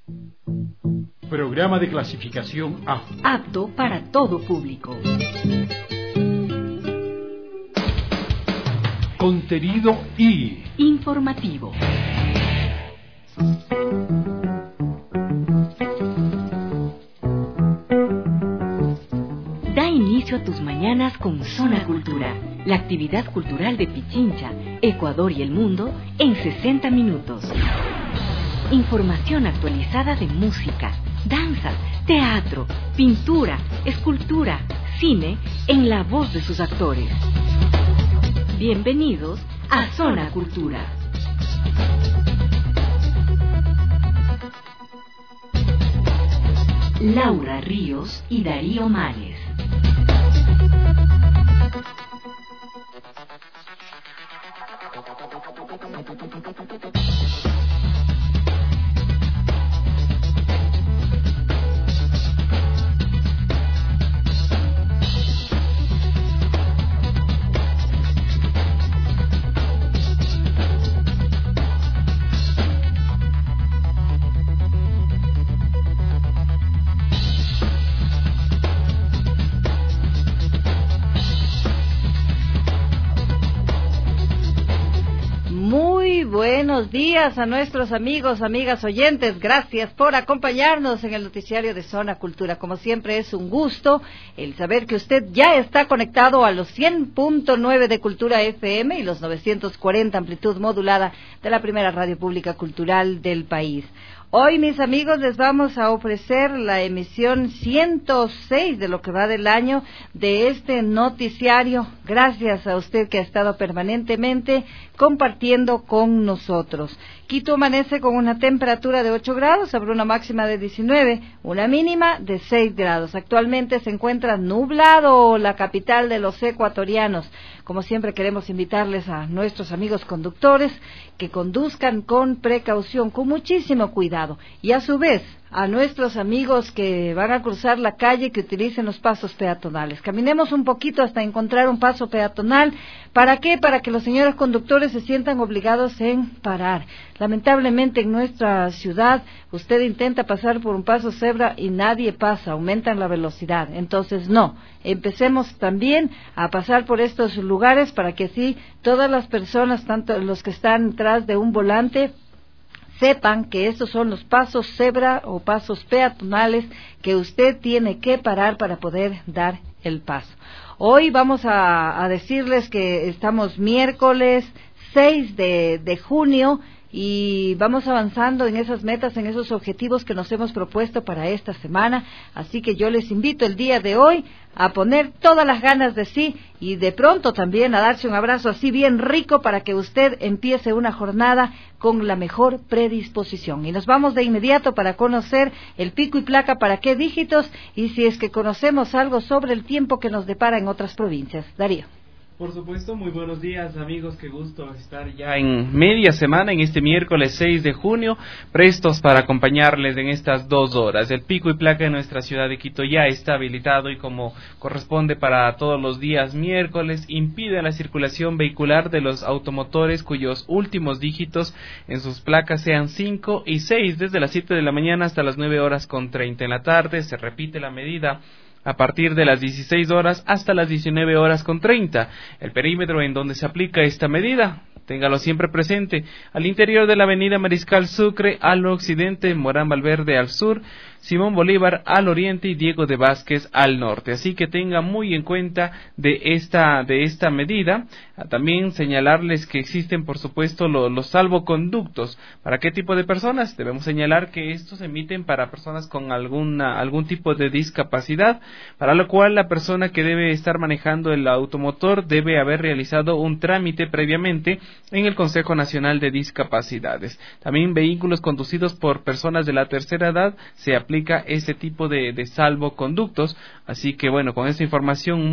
Programa de clasificación A. Apto para todo público. Contenido I. Informativo. Da inicio a tus mañanas con Zona Cultura, la actividad cultural de Pichincha, Ecuador y el mundo en 60 minutos. Información actualizada de música, danza, teatro, pintura, escultura, cine, en la voz de sus actores. Bienvenidos a Zona Cultura. Laura Ríos y Darío Males. Buenos días a nuestros amigos, amigas oyentes. Gracias por acompañarnos en el noticiario de Zona Cultura. Como siempre es un gusto el saber que usted ya está conectado a los 100.9 de Cultura FM y los 940 amplitud modulada de la primera radio pública cultural del país. Hoy, mis amigos, les vamos a ofrecer la emisión 106 de lo que va del año de este noticiario. Gracias a usted que ha estado permanentemente compartiendo con nosotros. Quito amanece con una temperatura de 8 grados, sobre una máxima de 19, una mínima de 6 grados. Actualmente se encuentra nublado la capital de los ecuatorianos. Como siempre queremos invitarles a nuestros amigos conductores que conduzcan con precaución, con muchísimo cuidado. Y a su vez, a nuestros amigos que van a cruzar la calle, que utilicen los pasos peatonales. Caminemos un poquito hasta encontrar un paso peatonal. ¿Para qué? Para que los señores conductores se sientan obligados en parar. Lamentablemente en nuestra ciudad usted intenta pasar por un paso cebra y nadie pasa, aumentan la velocidad. Entonces no, empecemos también a pasar por estos lugares para que así todas las personas, tanto los que están detrás de un volante, sepan que estos son los pasos cebra o pasos peatonales que usted tiene que parar para poder dar el paso. Hoy vamos a decirles que estamos miércoles 6 de junio y vamos avanzando en esas metas, en esos objetivos que nos hemos propuesto para esta semana. Así que yo les invito el día de hoy a poner todas las ganas de sí y de pronto también a darse un abrazo así bien rico para que usted empiece una jornada con la mejor predisposición. Y nos vamos de inmediato para conocer el pico y placa para qué dígitos y si es que conocemos algo sobre el tiempo que nos depara en otras provincias. Darío. Por supuesto, muy buenos días amigos, qué gusto estar ya en media semana, en este miércoles 6 de junio, prestos para acompañarles en estas 2 horas. El pico y placa de nuestra ciudad de Quito ya está habilitado y como corresponde para todos los días miércoles, impide la circulación vehicular de los automotores cuyos últimos dígitos en sus placas sean 5 y 6, desde las 7 de la mañana hasta las 9:30 en la tarde. Se repite la medida a partir de las 16 horas hasta las 19:30. El perímetro en donde se aplica esta medida, téngalo siempre presente, al interior de la avenida Mariscal Sucre al occidente, Morán Valverde al sur, Simón Bolívar al oriente y Diego de Vázquez al norte. Así que tenga muy en cuenta de esta medida. También señalarles que existen, por supuesto, los salvoconductos. ¿Para qué tipo de personas? Debemos señalar que estos emiten para personas con algún tipo de discapacidad, para lo cual la persona que debe estar manejando el automotor debe haber realizado un trámite previamente en el Consejo Nacional de Discapacidades. También vehículos conducidos por personas de la tercera edad se aplica este tipo de salvoconductos. Así que bueno, con esta información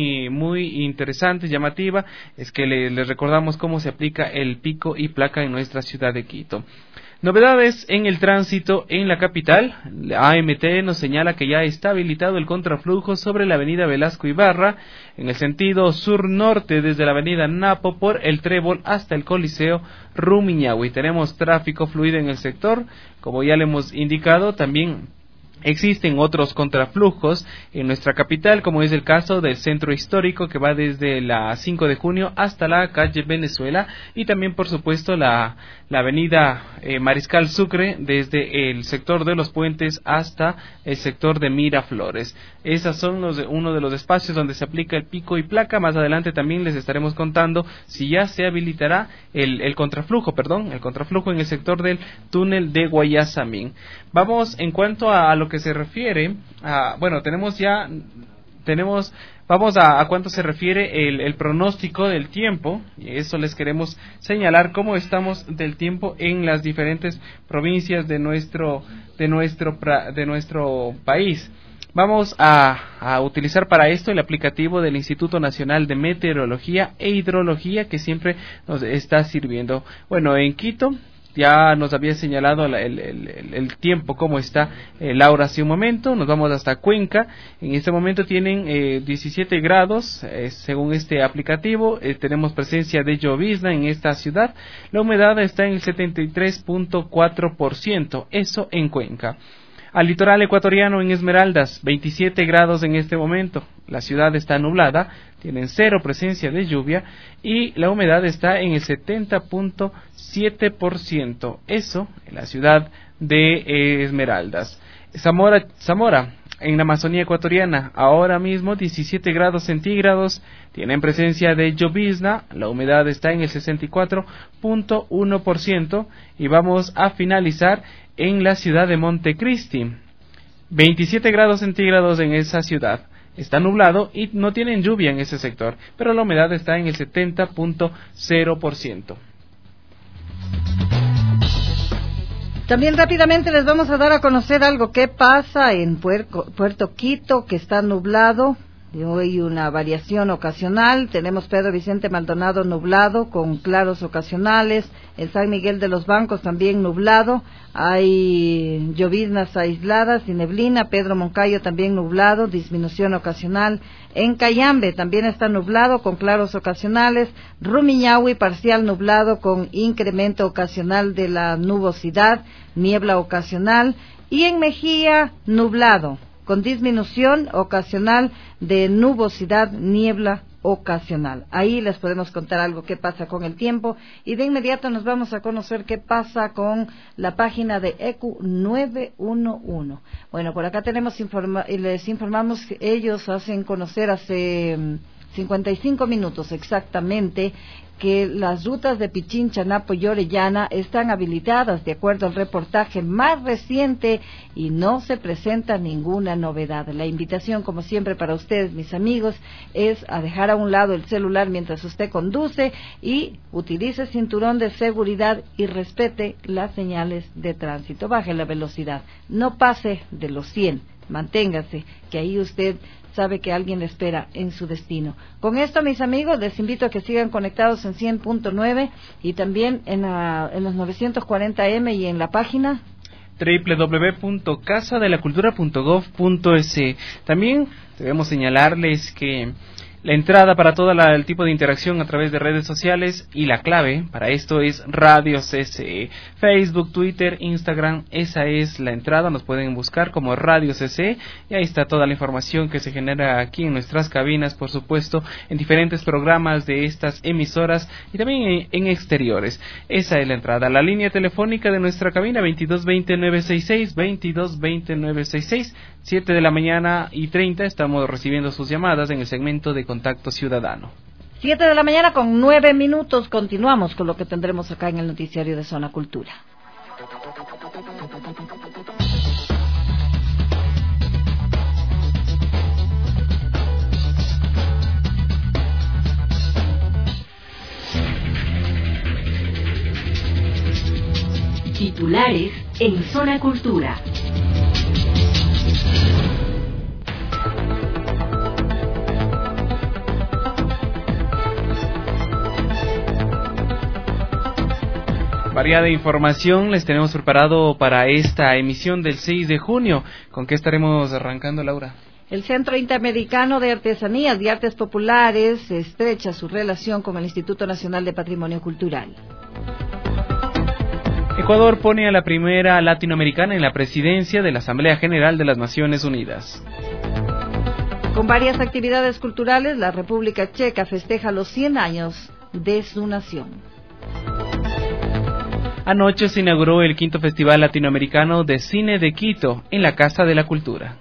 muy interesante, llamativa, es que les recordamos cómo se aplica el pico y placa en nuestra ciudad de Quito. Novedades en el tránsito en la capital. La AMT nos señala que ya está habilitado el contraflujo sobre la avenida Velasco Ibarra en el sentido sur-norte desde la avenida Napo por el Trébol hasta el Coliseo Rumiñahui. Tenemos tráfico fluido en el sector, como ya le hemos indicado. También existen otros contraflujos en nuestra capital, como es el caso del centro histórico que va desde la 5 de junio hasta la calle Venezuela, y también por supuesto la avenida Mariscal Sucre desde el sector de los puentes hasta el sector de Miraflores. Esos son uno de los espacios donde se aplica el pico y placa. Más adelante también les estaremos contando si ya se habilitará el contraflujo en el sector del túnel de Guayasamín. Vamos en cuanto a lo que se refiere a, vamos a cuánto se refiere el pronóstico del tiempo, y eso les queremos señalar cómo estamos del tiempo en las diferentes provincias de nuestro país. Vamos a utilizar para esto el aplicativo del Instituto Nacional de Meteorología e Hidrología, que siempre nos está sirviendo. Bueno, en Quito ya nos había señalado el tiempo, cómo está Laura hace un momento. Nos vamos hasta Cuenca. En este momento tienen 17 grados, según este aplicativo. Tenemos presencia de llovizna en esta ciudad. La humedad está en el 73.4%, eso en Cuenca. Al litoral ecuatoriano en Esmeraldas, 27 grados en este momento. La ciudad está nublada, tienen cero presencia de lluvia y la humedad está en el 70.7%. Eso en la ciudad de Esmeraldas. Zamora, en la Amazonía ecuatoriana, ahora mismo 17 grados centígrados, tienen presencia de llovizna, la humedad está en el 64.1%, y vamos a finalizar en la ciudad de Montecristi, 27 grados centígrados en esa ciudad. Está nublado y no tienen lluvia en ese sector, pero la humedad está en el 70.0%. También rápidamente les vamos a dar a conocer algo que pasa en Puerto Quito, que está nublado. Hoy una variación ocasional. Tenemos Pedro Vicente Maldonado nublado con claros ocasionales. En San Miguel de los Bancos también nublado. Hay lloviznas aisladas y neblina. Pedro Moncayo también nublado, disminución ocasional. En Cayambe también está nublado con claros ocasionales. Rumiñahui parcial nublado con incremento ocasional de la nubosidad, niebla ocasional. Y en Mejía nublado con disminución ocasional de nubosidad, niebla ocasional. Ahí les podemos contar algo que pasa con el tiempo, y de inmediato nos vamos a conocer qué pasa con la página de ECU 911. Bueno, por acá les informamos que ellos hacen conocer hace 55 minutos exactamente que las rutas de Pichincha, Napo y Orellana están habilitadas de acuerdo al reportaje más reciente y no se presenta ninguna novedad. La invitación, como siempre, para ustedes, mis amigos, es a dejar a un lado el celular mientras usted conduce y utilice cinturón de seguridad y respete las señales de tránsito. Baje la velocidad, no pase de los 100, manténgase, que ahí usted sabe que alguien le espera en su destino. Con esto, mis amigos, les invito a que sigan conectados en 100.9 y también en los 940M y en la página www.casadelacultura.gov.es. También debemos señalarles que la entrada para todo el tipo de interacción a través de redes sociales, y la clave para esto es Radio CCE. Facebook, Twitter, Instagram, esa es la entrada. Nos pueden buscar como Radio CCE y ahí está toda la información que se genera aquí en nuestras cabinas, por supuesto, en diferentes programas de estas emisoras y también en exteriores. Esa es la entrada. La línea telefónica de nuestra cabina, 2220-966, 2220-966, 7 de la mañana y 30. Estamos recibiendo sus llamadas en el segmento de Contacto Ciudadano. 7 de la mañana con 9 minutos. Continuamos con lo que tendremos acá en el noticiario de Zona Cultura. Titulares en Zona Cultura. Variada información les tenemos preparado para esta emisión del 6 de junio. ¿Con qué estaremos arrancando, Laura? El Centro Interamericano de Artesanías y Artes Populares estrecha su relación con el Instituto Nacional de Patrimonio Cultural. Ecuador pone a la primera latinoamericana en la presidencia de la Asamblea General de las Naciones Unidas. Con varias actividades culturales, la República Checa festeja los 100 años de su nación. Anoche se inauguró el 5º Festival Latinoamericano de Cine de Quito en la Casa de la Cultura.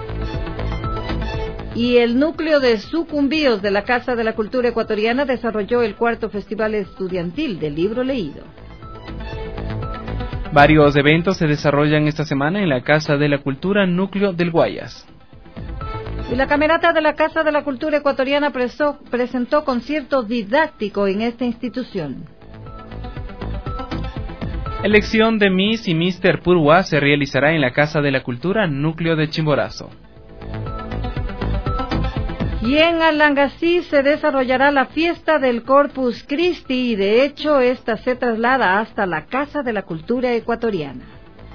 Y el núcleo de sucumbíos de la Casa de la Cultura Ecuatoriana desarrolló el 4º Festival Estudiantil del Libro Leído. Varios eventos se desarrollan esta semana en la Casa de la Cultura Núcleo del Guayas. Y la Camerata de la Casa de la Cultura Ecuatoriana presentó concierto didáctico en esta institución. Elección de Miss y Mr. Purwa se realizará en la Casa de la Cultura Núcleo de Chimborazo. Y en Alangasí se desarrollará la fiesta del Corpus Christi y de hecho esta se traslada hasta la Casa de la Cultura Ecuatoriana.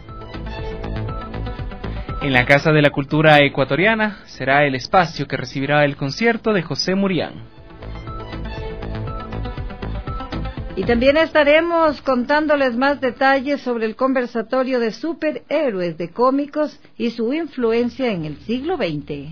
En la Casa de la Cultura Ecuatoriana será el espacio que recibirá el concierto de José Murián. Y también estaremos contándoles más detalles sobre el conversatorio de superhéroes de cómicos y su influencia en el siglo XX.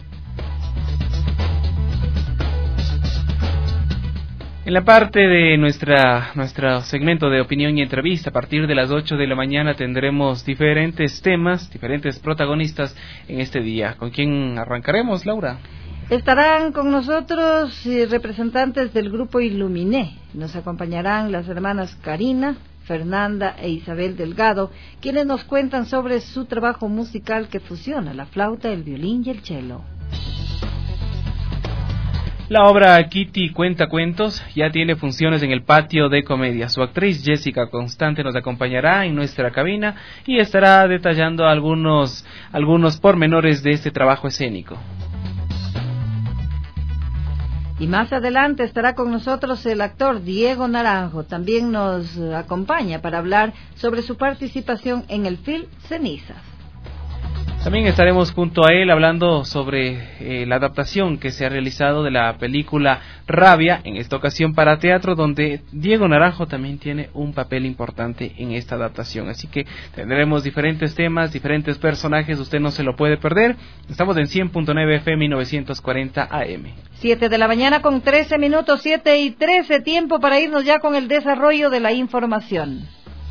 En la parte de nuestro segmento de opinión y entrevista, a partir de las 8 de la mañana tendremos diferentes temas, diferentes protagonistas en este día. ¿Con quién arrancaremos, Laura? Estarán con nosotros representantes del grupo Iluminé. Nos acompañarán las hermanas Karina, Fernanda e Isabel Delgado, quienes nos cuentan sobre su trabajo musical que fusiona la flauta, el violín y el cello. La obra Kitty Cuenta Cuentos ya tiene funciones en el patio de comedia. Su actriz Jessica Constante nos acompañará en nuestra cabina y estará detallando algunos pormenores de este trabajo escénico. Y más adelante estará con nosotros el actor Diego Naranjo. También nos acompaña para hablar sobre su participación en el film Cenizas. También estaremos junto a él hablando sobre la adaptación que se ha realizado de la película Rabia, en esta ocasión para teatro, donde Diego Naranjo también tiene un papel importante en esta adaptación. Así que tendremos diferentes temas, diferentes personajes, usted no se lo puede perder. Estamos en 100.9 FM 940 AM. 7 de la mañana con 13 minutos, 7:13, tiempo para irnos ya con el desarrollo de la información.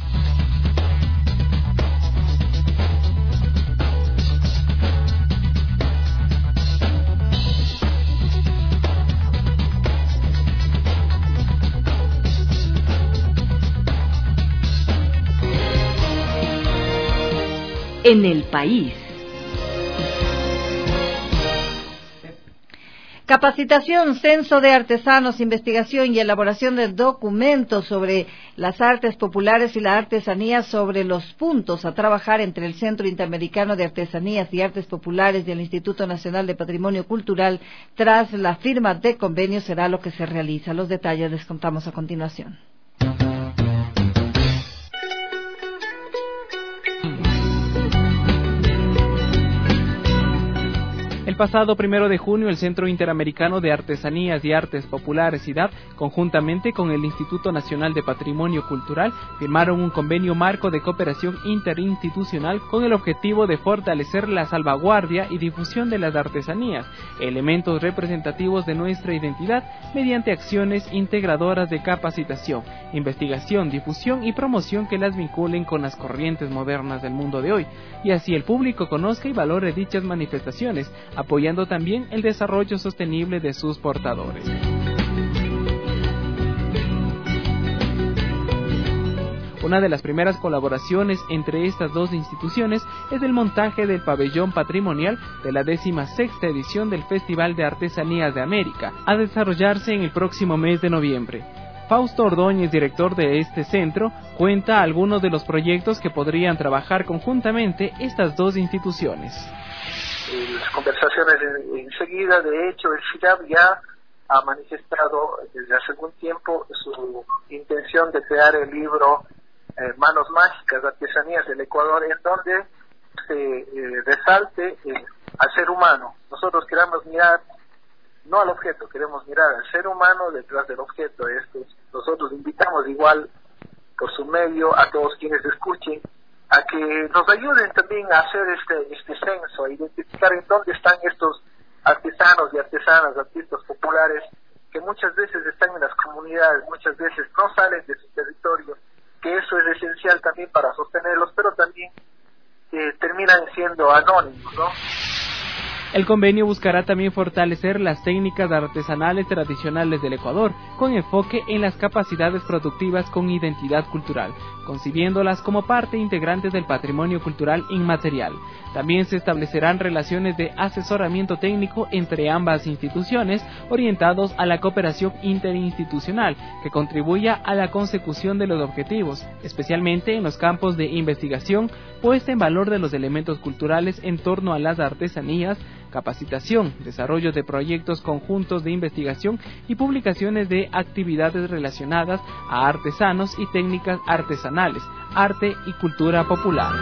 En el país. Capacitación, censo de artesanos, investigación y elaboración de documentos sobre las artes populares y la artesanía, sobre los puntos a trabajar entre el Centro Interamericano de Artesanías y Artes Populares y el Instituto Nacional de Patrimonio Cultural tras la firma de convenio será lo que se realiza. Los detalles les contamos a continuación. El pasado 1 de junio, el Centro Interamericano de Artesanías y Artes Populares (IDAP), conjuntamente con el Instituto Nacional de Patrimonio Cultural, firmaron un convenio marco de cooperación interinstitucional con el objetivo de fortalecer la salvaguardia y difusión de las artesanías, elementos representativos de nuestra identidad, mediante acciones integradoras de capacitación, investigación, difusión y promoción que las vinculen con las corrientes modernas del mundo de hoy, y así el público conozca y valore dichas manifestaciones, apoyando también el desarrollo sostenible de sus portadores. Una de las primeras colaboraciones entre estas dos instituciones es el montaje del pabellón patrimonial de la 16ª edición del Festival de Artesanías de América, a desarrollarse en el próximo mes de noviembre. Fausto Ordóñez, director de este centro, cuenta algunos de los proyectos que podrían trabajar conjuntamente estas dos instituciones. Las conversaciones enseguida, de hecho, el FIDAP ya ha manifestado desde hace algún tiempo su intención de crear el libro Manos Mágicas, Artesanías del Ecuador, en donde se resalte al ser humano. Nosotros queremos mirar no al objeto, queremos mirar al ser humano detrás del objeto. Nosotros invitamos igual por su medio a todos quienes escuchen a que nos ayuden también a hacer este censo, a identificar en dónde están estos artesanos y artesanas, artistas populares, que muchas veces están en las comunidades, muchas veces no salen de su territorio, que eso es esencial también para sostenerlos, pero también terminan siendo anónimos, ¿no? El convenio buscará también fortalecer las técnicas artesanales tradicionales del Ecuador, con enfoque en las capacidades productivas con identidad cultural, concibiéndolas como parte integrante del patrimonio cultural inmaterial. También se establecerán relaciones de asesoramiento técnico entre ambas instituciones, orientados a la cooperación interinstitucional, que contribuya a la consecución de los objetivos, especialmente en los campos de investigación, puesta en valor de los elementos culturales en torno a las artesanías, capacitación, desarrollo de proyectos conjuntos de investigación y publicaciones de actividades relacionadas a artesanos y técnicas artesanales, arte y cultura popular.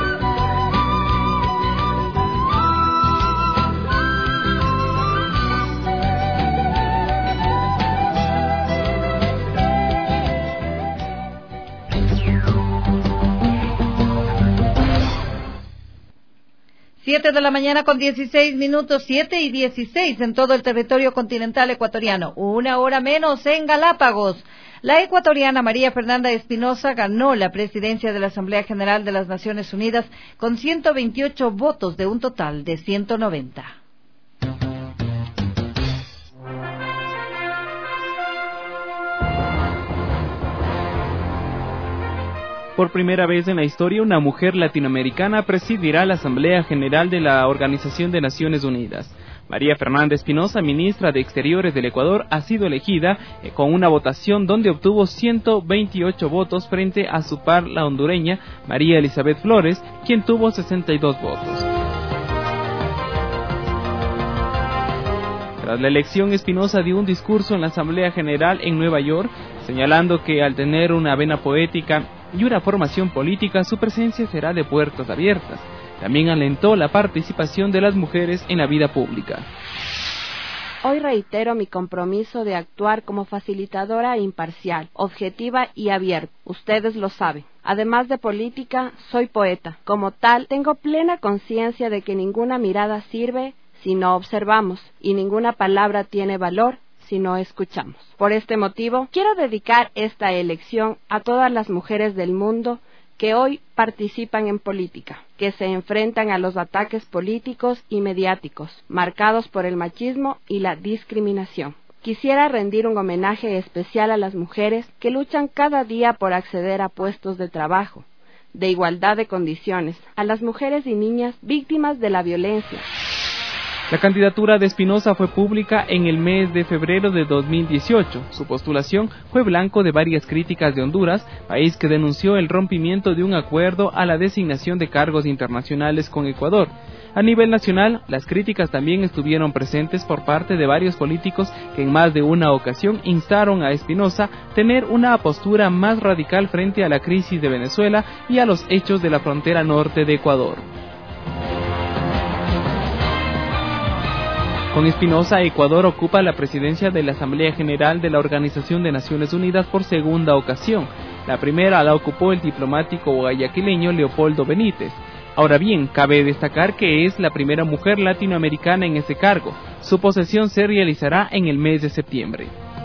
Siete de la mañana con 16 minutos, 7:16 en todo el territorio continental ecuatoriano, 1 hora menos en Galápagos. La ecuatoriana María Fernanda Espinosa ganó la presidencia de la Asamblea General de las Naciones Unidas con 128 votos de un total de 190. Por primera vez en la historia, una mujer latinoamericana presidirá la Asamblea General de la Organización de Naciones Unidas. María Fernanda Espinosa, ministra de Exteriores del Ecuador, ha sido elegida con una votación donde obtuvo 128 votos frente a su par, la hondureña María Elizabeth Flores, quien tuvo 62 votos. Tras la elección, Espinosa dio un discurso en la Asamblea General en Nueva York, señalando que al tener una vena poética y una formación política, su presencia será de puertas abiertas. También alentó la participación de las mujeres en la vida pública. Hoy reitero mi compromiso de actuar como facilitadora imparcial, objetiva y abierta. Ustedes lo saben. Además de política, soy poeta. Como tal, tengo plena conciencia de que ninguna mirada sirve si no observamos, y ninguna palabra tiene valor si no escuchamos. Por este motivo, quiero dedicar esta elección a todas las mujeres del mundo que hoy participan en política, que se enfrentan a los ataques políticos y mediáticos, marcados por el machismo y la discriminación. Quisiera rendir un homenaje especial a las mujeres que luchan cada día por acceder a puestos de trabajo, de igualdad de condiciones, a las mujeres y niñas víctimas de la violencia. La candidatura de Espinosa fue pública en el mes de febrero de 2018. Su postulación fue blanco de varias críticas de Honduras, país que denunció el rompimiento de un acuerdo a la designación de cargos internacionales con Ecuador. A nivel nacional, las críticas también estuvieron presentes por parte de varios políticos que en más de una ocasión instaron a Espinosa tener una postura más radical frente a la crisis de Venezuela y a los hechos de la frontera norte de Ecuador. Con Espinosa, Ecuador ocupa la presidencia de la Asamblea General de la Organización de Naciones Unidas por segunda ocasión. La primera la ocupó el diplomático guayaquileño Leopoldo Benítez. Ahora bien, cabe destacar que es la primera mujer latinoamericana en ese cargo. Su posesión se realizará en el mes de septiembre.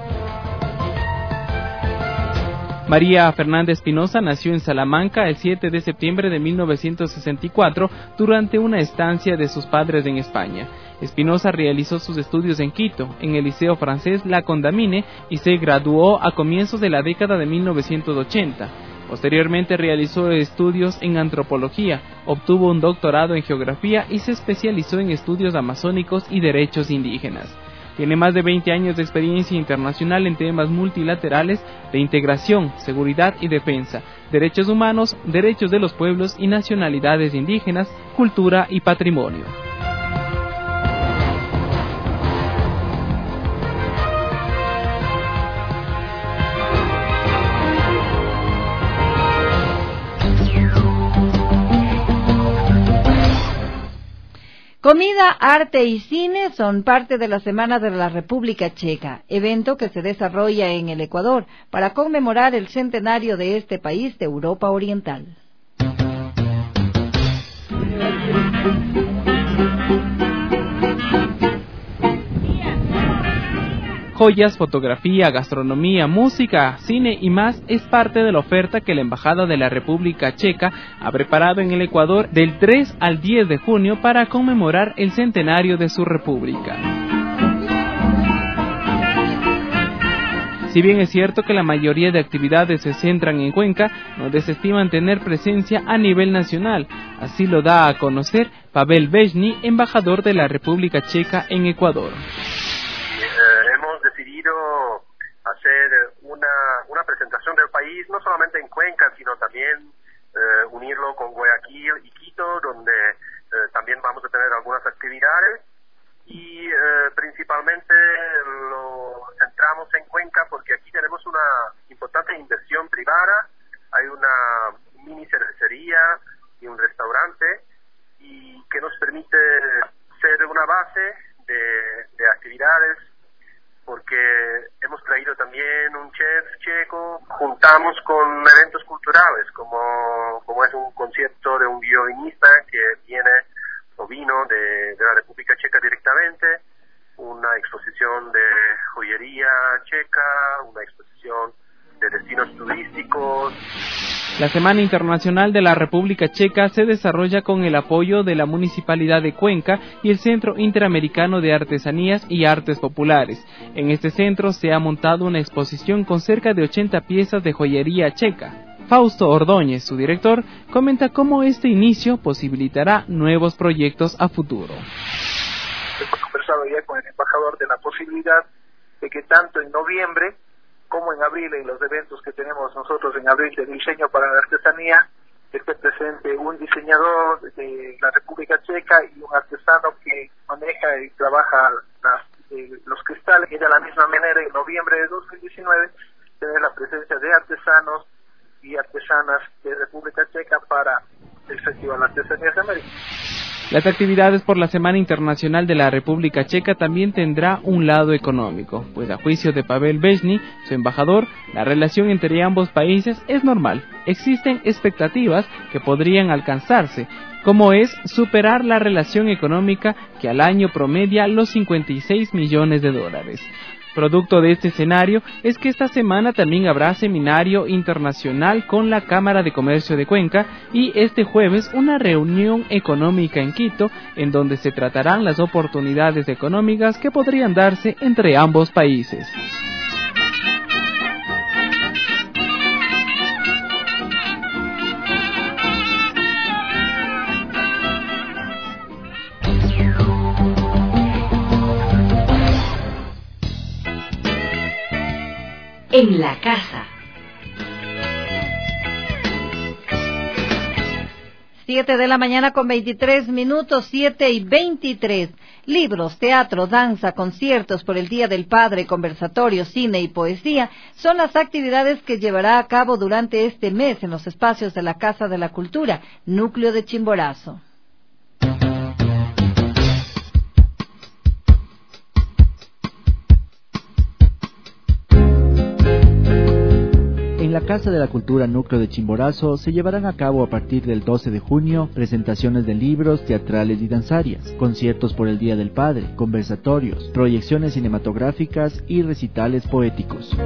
María Fernanda Espinosa nació en Salamanca el 7 de septiembre de 1964 durante una estancia de sus padres en España. Espinosa realizó sus estudios en Quito, en el Liceo Francés La Condamine, y se graduó a comienzos de la década de 1980. Posteriormente realizó estudios en antropología, obtuvo un doctorado en geografía y se especializó en estudios amazónicos y derechos indígenas. Tiene más de 20 años de experiencia internacional en temas multilaterales de integración, seguridad y defensa, derechos humanos, derechos de los pueblos y nacionalidades indígenas, cultura y patrimonio. Comida, arte y cine son parte de la Semana de la República Checa, evento que se desarrolla en el Ecuador para conmemorar el centenario de este país de Europa Oriental. Joyas, fotografía, gastronomía, música, cine y más es parte de la oferta que la Embajada de la República Checa ha preparado en el Ecuador del 3 al 10 de junio para conmemorar el centenario de su república. Si bien es cierto que la mayoría de actividades se centran en Cuenca, no desestiman tener presencia a nivel nacional. Así lo da a conocer Pavel Bezhny, embajador de la República Checa en Ecuador. Hemos decidido hacer una presentación del país, no solamente en Cuenca, sino también unirlo con Guayaquil y Quito, donde también vamos a tener algunas actividades. Y principalmente lo centramos en Cuenca porque aquí tenemos una importante inversión privada, hay una mini cervecería y un restaurante y que nos permite ser una base de actividades, porque hemos traído también un chef checo, juntamos con eventos culturales como es un concierto de un violinista que vino de la República Checa directamente, una exposición de joyería checa, una exposición de destinos turísticos. La Semana Internacional de la República Checa se desarrolla con el apoyo de la Municipalidad de Cuenca y el Centro Interamericano de Artesanías y Artes Populares. En este centro se ha montado una exposición con cerca de 80 piezas de joyería checa. Fausto Ordóñez, su director, comenta cómo este inicio posibilitará nuevos proyectos a futuro. Hemos conversado ya con el embajador de la posibilidad de que tanto en noviembre como en abril, en los eventos que tenemos nosotros en abril de diseño para la artesanía, esté presente un diseñador de la República Checa y un artesano que maneja y trabaja los cristales, y de la misma manera en noviembre de 2019 tener la presencia de artesanos y artesanas de República Checa para el Festival de Artesanías de América. Las actividades por la Semana Internacional de la República Checa también tendrá un lado económico, pues a juicio de Pavel Bezhny, su embajador, la relación entre ambos países es normal. Existen expectativas que podrían alcanzarse, como es superar la relación económica que al año promedia los $56 millones. Producto de este escenario es que esta semana también habrá seminario internacional con la Cámara de Comercio de Cuenca y este jueves una reunión económica en Quito en donde se tratarán las oportunidades económicas que podrían darse entre ambos países. En la casa. 7 de la mañana con 23 minutos, 7:23. Libros, teatro, danza, conciertos por el Día del Padre, conversatorios, cine y poesía son las actividades que llevará a cabo durante este mes en los espacios de la Casa de la Cultura, núcleo de Chimborazo. En la Casa de la Cultura Núcleo de Chimborazo se llevarán a cabo a partir del 12 de junio presentaciones de libros, teatrales y danzarias, conciertos por el Día del Padre, conversatorios, proyecciones cinematográficas y recitales poéticos.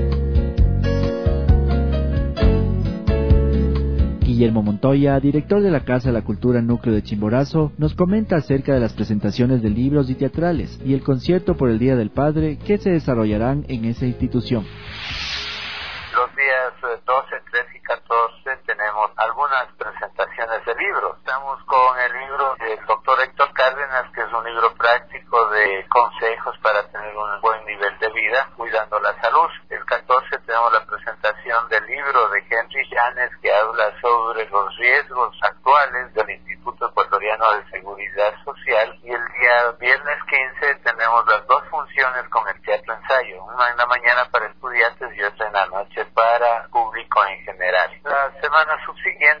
Guillermo Montoya, director de la Casa de la Cultura Núcleo de Chimborazo, nos comenta acerca de las presentaciones de libros y teatrales y el concierto por el Día del Padre que se desarrollarán en esa institución. Los días 12, 13 y 14 tenemos algunas presentaciones de libros. Estamos con el libro del doctor Héctor Cárdenas, que es un libro práctico de consejos para tener un buen nivel de vida, cuidando la salud. El 14 tenemos la presentación del libro de Henry Llanes, que habla sobre los riesgos actuales del Instituto Ecuatoriano de Seguridad Social. Y el día viernes 15 tenemos las dos funciones con el teatro ensayo, una en la mañana para estudiantes y otra en la noche para público en general. La semana subsiguiente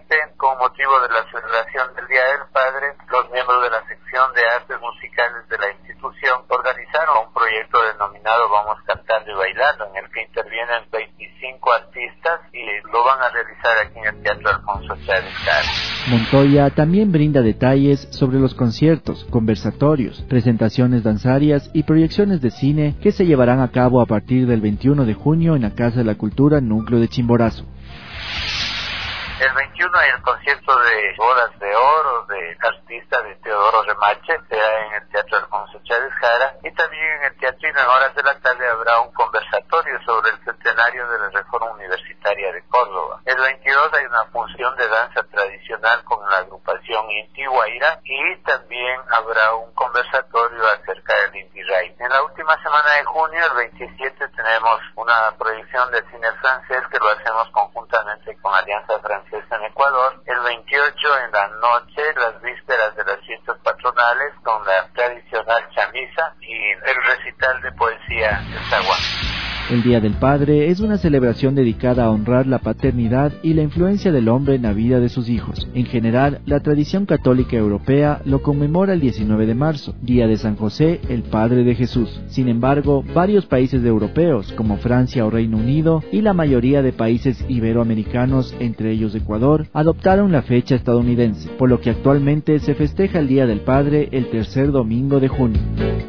con motivo de la celebración del Día del Padre, los miembros de la sección de artes musicales de la institución organizaron un proyecto denominado Vamos Cantando y Bailando, en el que intervienen 25 artistas y lo van a realizar aquí en el Teatro Alfonso Chávez Jara. Montoya también brinda detalles sobre los conciertos, conversatorios, presentaciones danzarias y proyecciones de cine que se llevarán a cabo a partir del 21 de junio en la Casa de la Cultura Núcleo de Chimborazo. El 21 hay el concierto de Bodas de Oro de artista de Teodoro Remache, será en el Teatro Alfonso Chávez Jara, y también en el Teatrino en horas de la tarde habrá un conversatorio sobre el centenario de la Reforma Universitaria de Córdoba. El 22 hay una función de danza tradicional con la agrupación Inti Guaira y también habrá un conversatorio acerca del Inti Ray. En la última semana de junio, el 27, tenemos una proyección de cine francés que lo hacemos conjuntamente con Alianza Francesa en Ecuador. El 28 en la noche, las vísperas de las fiestas patronales con la tradicional chamisa y el recital de poesía de Sagua. El Día del Padre es una celebración dedicada a honrar la paternidad y la influencia del hombre en la vida de sus hijos. En general, la tradición católica europea lo conmemora el 19 de marzo, Día de San José, el Padre de Jesús. Sin embargo, varios países europeos, como Francia o Reino Unido, y la mayoría de países iberoamericanos, entre ellos Ecuador, adoptaron la fecha estadounidense, por lo que actualmente se festeja el Día del Padre el tercer domingo de junio.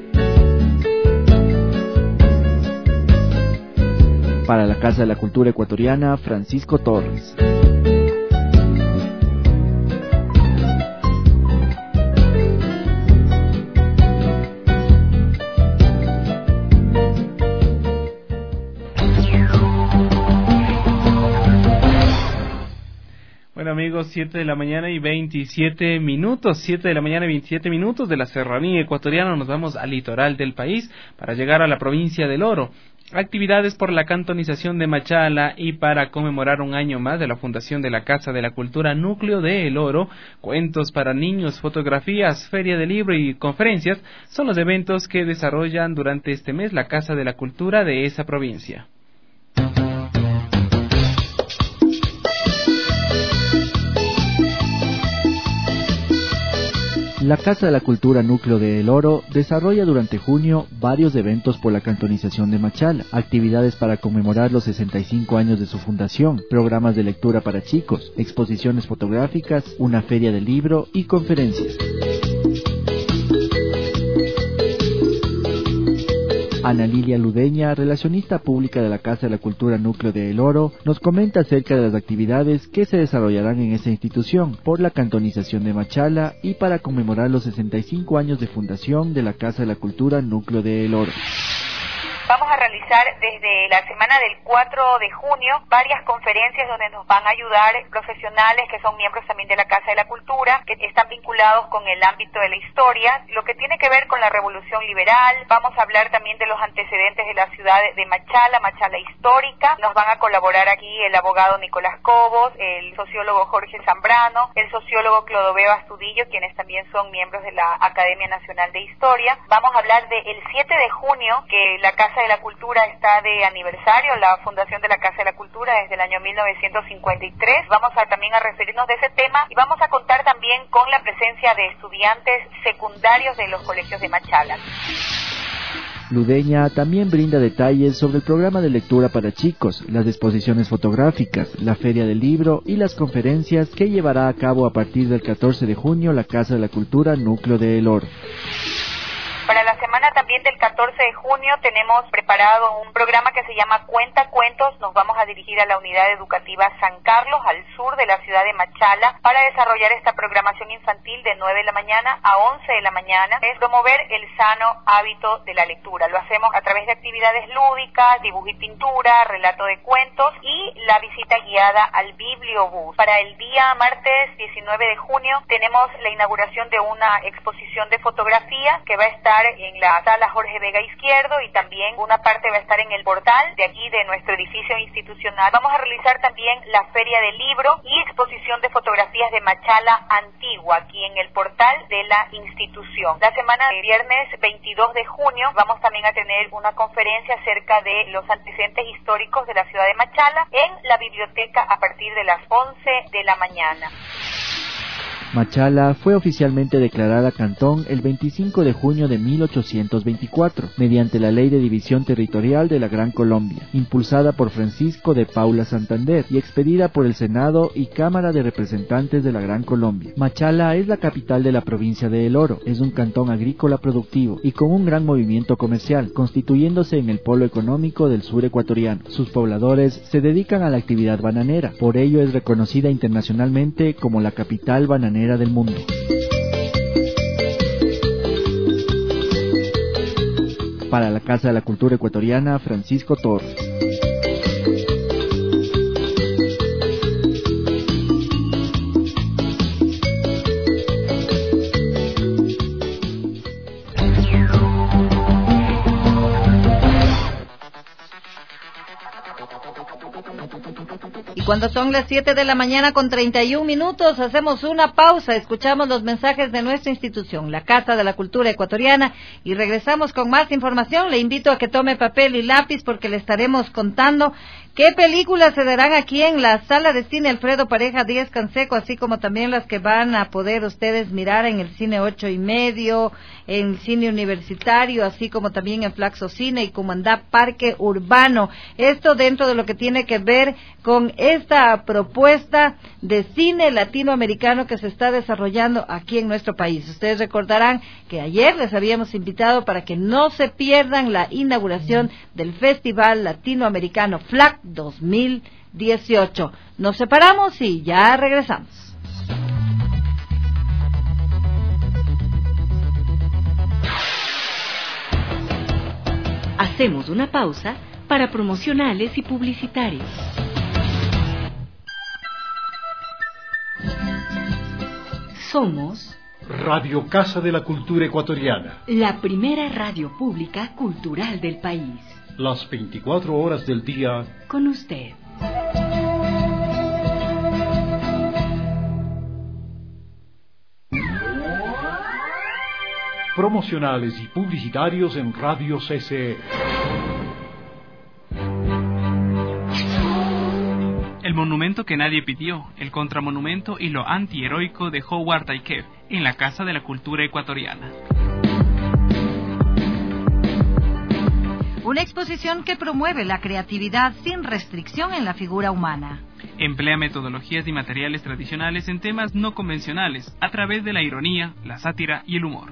Para la Casa de la Cultura Ecuatoriana, Francisco Torres. Bueno amigos, 7 de la mañana y 27 minutos, 7 de la mañana y 27 minutos de la serranía ecuatoriana. Nos vamos al litoral del país para llegar a la provincia del Oro. Actividades por la cantonización de Machala y para conmemorar un año más de la fundación de la Casa de la Cultura Núcleo de El Oro, cuentos para niños, fotografías, feria de libro y conferencias son los eventos que desarrollan durante este mes la Casa de la Cultura de esa provincia. La Casa de la Cultura Núcleo de El Oro desarrolla durante junio varios eventos por la cantonización de Machala, actividades para conmemorar los 65 años de su fundación, programas de lectura para chicos, exposiciones fotográficas, una feria de libro y conferencias. Ana Lilia Ludeña, relacionista pública de la Casa de la Cultura Núcleo de El Oro, nos comenta acerca de las actividades que se desarrollarán en esta institución por la cantonización de Machala y para conmemorar los 65 años de fundación de la Casa de la Cultura Núcleo de El Oro. Vamos a realizar desde la semana del 4 de junio varias conferencias donde nos van a ayudar profesionales que son miembros también de la Casa de la Cultura, que están vinculados con el ámbito de la historia, lo que tiene que ver con la Revolución Liberal. Vamos a hablar también de los antecedentes de la ciudad de Machala, Machala histórica. Nos van a colaborar aquí el abogado Nicolás Cobos, el sociólogo Jorge Zambrano, el sociólogo Clodoveo Astudillo, quienes también son miembros de la Academia Nacional de Historia. Vamos a hablar del 7 de junio, que la Casa de la Cultura está de aniversario, la fundación de la Casa de la Cultura desde el año 1953. Vamos a también a referirnos de ese tema y vamos a contar también con la presencia de estudiantes secundarios de los colegios de Machala. Ludeña también brinda detalles sobre el programa de lectura para chicos, las exposiciones fotográficas, la feria del libro y las conferencias que llevará a cabo a partir del 14 de junio la Casa de la Cultura Núcleo de El Oro. Para la semana también del 14 de junio tenemos preparado un programa que se llama Cuenta Cuentos. Nos vamos a dirigir a la unidad educativa San Carlos, al sur de la ciudad de Machala, para desarrollar esta programación infantil de 9 de la mañana a 11 de la mañana. Es promover el sano hábito de la lectura. Lo hacemos a través de actividades lúdicas, dibujo y pintura, relato de cuentos y la visita guiada al bibliobús. Para el día martes 19 de junio tenemos la inauguración de una exposición de fotografía que va a estar en la la sala Jorge Vega Izquierdo, y también una parte va a estar en el portal de aquí de nuestro edificio institucional. Vamos a realizar también la Feria del Libro y exposición de fotografías de Machala antigua aquí en el portal de la institución. La semana de viernes 22 de junio vamos también a tener una conferencia acerca de los antecedentes históricos de la ciudad de Machala en la biblioteca a partir de las 11 de la mañana. Machala fue oficialmente declarada cantón el 25 de junio de 1824, mediante la Ley de División Territorial de la Gran Colombia, impulsada por Francisco de Paula Santander y expedida por el Senado y Cámara de Representantes de la Gran Colombia. Machala es la capital de la provincia de El Oro, es un cantón agrícola productivo y con un gran movimiento comercial, constituyéndose en el polo económico del sur ecuatoriano. Sus pobladores se dedican a la actividad bananera, por ello es reconocida internacionalmente como la capital bananera del mundo. Para la Casa de la Cultura Ecuatoriana, Francisco Torres. Cuando son las 7 de la mañana con 31 minutos, hacemos una pausa, escuchamos los mensajes de nuestra institución, la Casa de la Cultura Ecuatoriana, y regresamos con más información. Le invito a que tome papel y lápiz porque le estaremos contando qué películas se darán aquí en la Sala de Cine Alfredo Pareja Díaz Canseco, así como también las que van a poder ustedes mirar en el Cine 8:30, en el Cine Universitario, así como también en Flaxo Cine y Cumandá Parque Urbano. Esto dentro de lo que tiene que ver con esta propuesta de cine latinoamericano que se está desarrollando aquí en nuestro país. Ustedes recordarán que ayer les habíamos invitado para que no se pierdan la inauguración del Festival Latinoamericano FLAC 2018. Nos separamos y ya regresamos. Hacemos una pausa para promocionales y publicitarios. Somos Radio Casa de la Cultura Ecuatoriana, la primera radio pública cultural del país. Las 24 horas del día con usted. Promocionales y publicitarios en Radio CCE. El monumento que nadie pidió, el contramonumento y lo antiheroico de Howard Taykev en la Casa de la Cultura Ecuatoriana. Una exposición que promueve la creatividad sin restricción en la figura humana. Emplea metodologías y materiales tradicionales en temas no convencionales a través de la ironía, la sátira y el humor.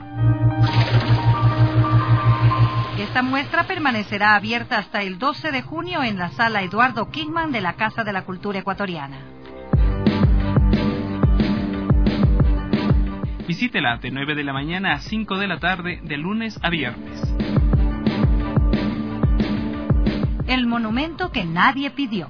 Esta muestra permanecerá abierta hasta el 12 de junio en la Sala Eduardo Kingman de la Casa de la Cultura Ecuatoriana. Visítela de 9 de la mañana a 5 de la tarde de lunes a viernes. El monumento que nadie pidió.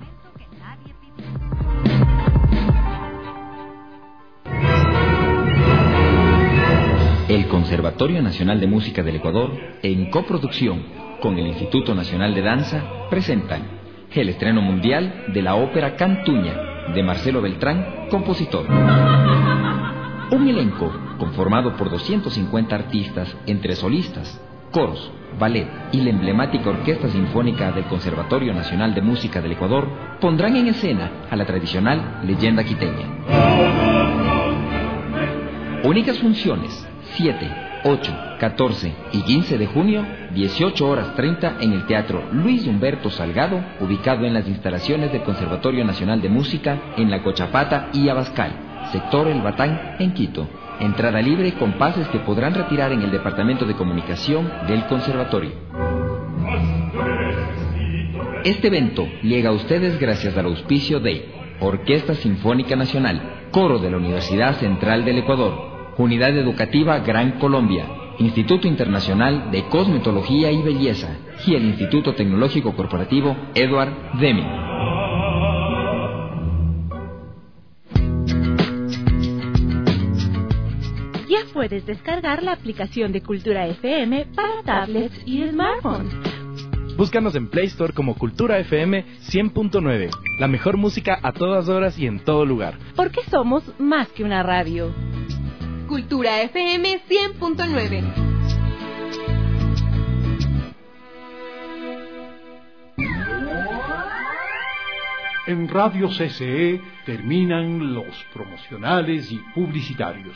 El Conservatorio Nacional de Música del Ecuador, en coproducción con el Instituto Nacional de Danza, presentan el estreno mundial de la ópera Cantuña, de Marcelo Beltrán, compositor. Un elenco conformado por 250 artistas entre solistas, coros, ballet y la emblemática Orquesta Sinfónica del Conservatorio Nacional de Música del Ecuador pondrán en escena a la tradicional leyenda quiteña. Únicas funciones: 7, 8, 14 y 15 de junio, 18:30 en el Teatro Luis Humberto Salgado, ubicado en las instalaciones del Conservatorio Nacional de Música en La Cochapata y Abascal, sector El Batán, en Quito. Entrada libre con pases que podrán retirar en el Departamento de Comunicación del Conservatorio. Este evento llega a ustedes gracias al auspicio de Orquesta Sinfónica Nacional, Coro de la Universidad Central del Ecuador, Unidad Educativa Gran Colombia, Instituto Internacional de Cosmetología y Belleza y el Instituto Tecnológico Corporativo Edward Deming. Ya puedes descargar la aplicación de Cultura FM para tablets y smartphones. Búscanos en Play Store como Cultura FM 100.9. La mejor música a todas horas y en todo lugar. Porque somos más que una radio. Cultura FM 100.9. En Radio CCE terminan los promocionales y publicitarios.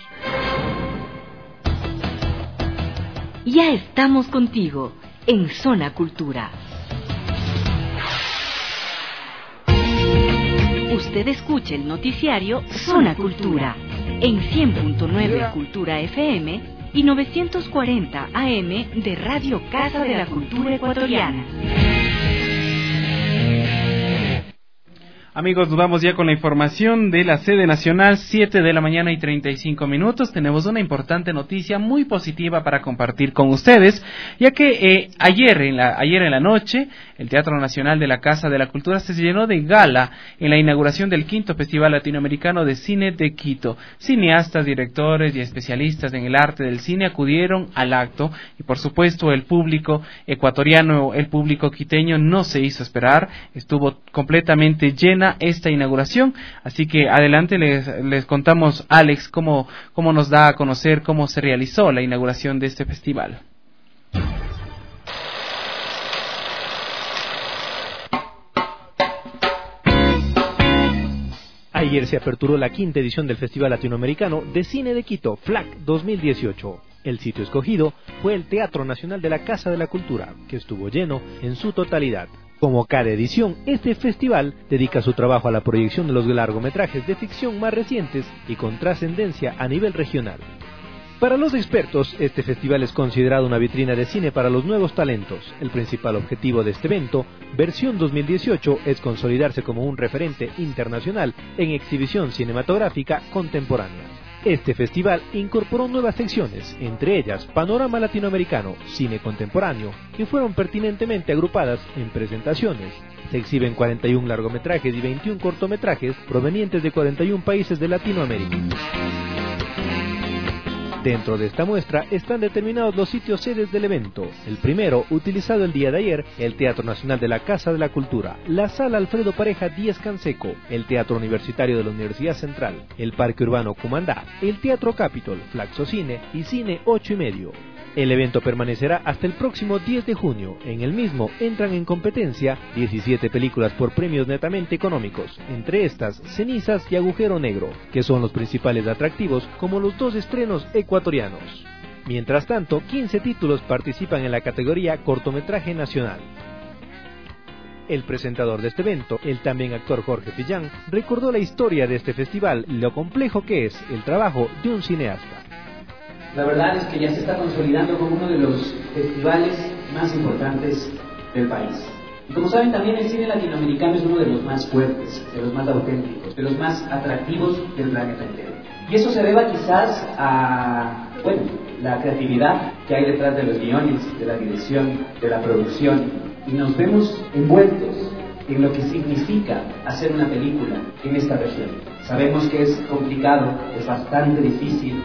Ya estamos contigo en Zona Cultura. Usted escucha el noticiario Zona Cultura en 100.9 Cultura FM y 940 AM de Radio Casa de la Cultura Ecuatoriana. Amigos, nos vamos ya con la información de la sede nacional, 7 de la mañana y 35 minutos. Tenemos una importante noticia muy positiva para compartir con ustedes, ya que ayer en la noche, el Teatro Nacional de la Casa de la Cultura se llenó de gala en la inauguración del 5º Festival Latinoamericano de Cine de Quito. Cineastas, directores y especialistas en el arte del cine acudieron al acto y, por supuesto, el público ecuatoriano, el público quiteño no se hizo esperar, estuvo completamente lleno esta inauguración, así que adelante les contamos, Alex, cómo nos da a conocer cómo se realizó la inauguración de este festival. Ayer se aperturó la 5ª edición del Festival Latinoamericano de Cine de Quito, FLAC 2018. El sitio escogido fue el Teatro Nacional de la Casa de la Cultura, que estuvo lleno en su totalidad. Como cada edición, este festival dedica su trabajo a la proyección de los largometrajes de ficción más recientes y con trascendencia a nivel regional. Para los expertos, este festival es considerado una vitrina de cine para los nuevos talentos. El principal objetivo de este evento, versión 2018, es consolidarse como un referente internacional en exhibición cinematográfica contemporánea. Este festival incorporó nuevas secciones, entre ellas Panorama Latinoamericano, Cine Contemporáneo, que fueron pertinentemente agrupadas en presentaciones. Se exhiben 41 largometrajes y 21 cortometrajes provenientes de 41 países de Latinoamérica. Dentro de esta muestra están determinados los sitios sedes del evento. El primero, utilizado el día de ayer, el Teatro Nacional de la Casa de la Cultura, la Sala Alfredo Pareja Díez Canseco, el Teatro Universitario de la Universidad Central, el Parque Urbano Cumandá, el Teatro Capitol, Flaxo Cine y Cine 8 y medio. El evento permanecerá hasta el próximo 10 de junio. En el mismo entran en competencia 17 películas por premios netamente económicos, entre estas Cenizas y Agujero Negro, que son los principales atractivos como los 2 estrenos ecuatorianos. Mientras tanto, 15 títulos participan en la categoría Cortometraje Nacional. El presentador de este evento, el también actor Jorge Pillán, recordó la historia de este festival y lo complejo que es el trabajo de un cineasta. La verdad es que ya se está consolidando como uno de los festivales más importantes del país. Y como saben, también el cine latinoamericano es uno de los más fuertes, de los más auténticos, de los más atractivos del planeta entero. Y eso se deba quizás a, la creatividad que hay detrás de los guiones, de la dirección, de la producción. Y nos vemos envueltos en lo que significa hacer una película en esta región. Sabemos que es complicado, es bastante difícil.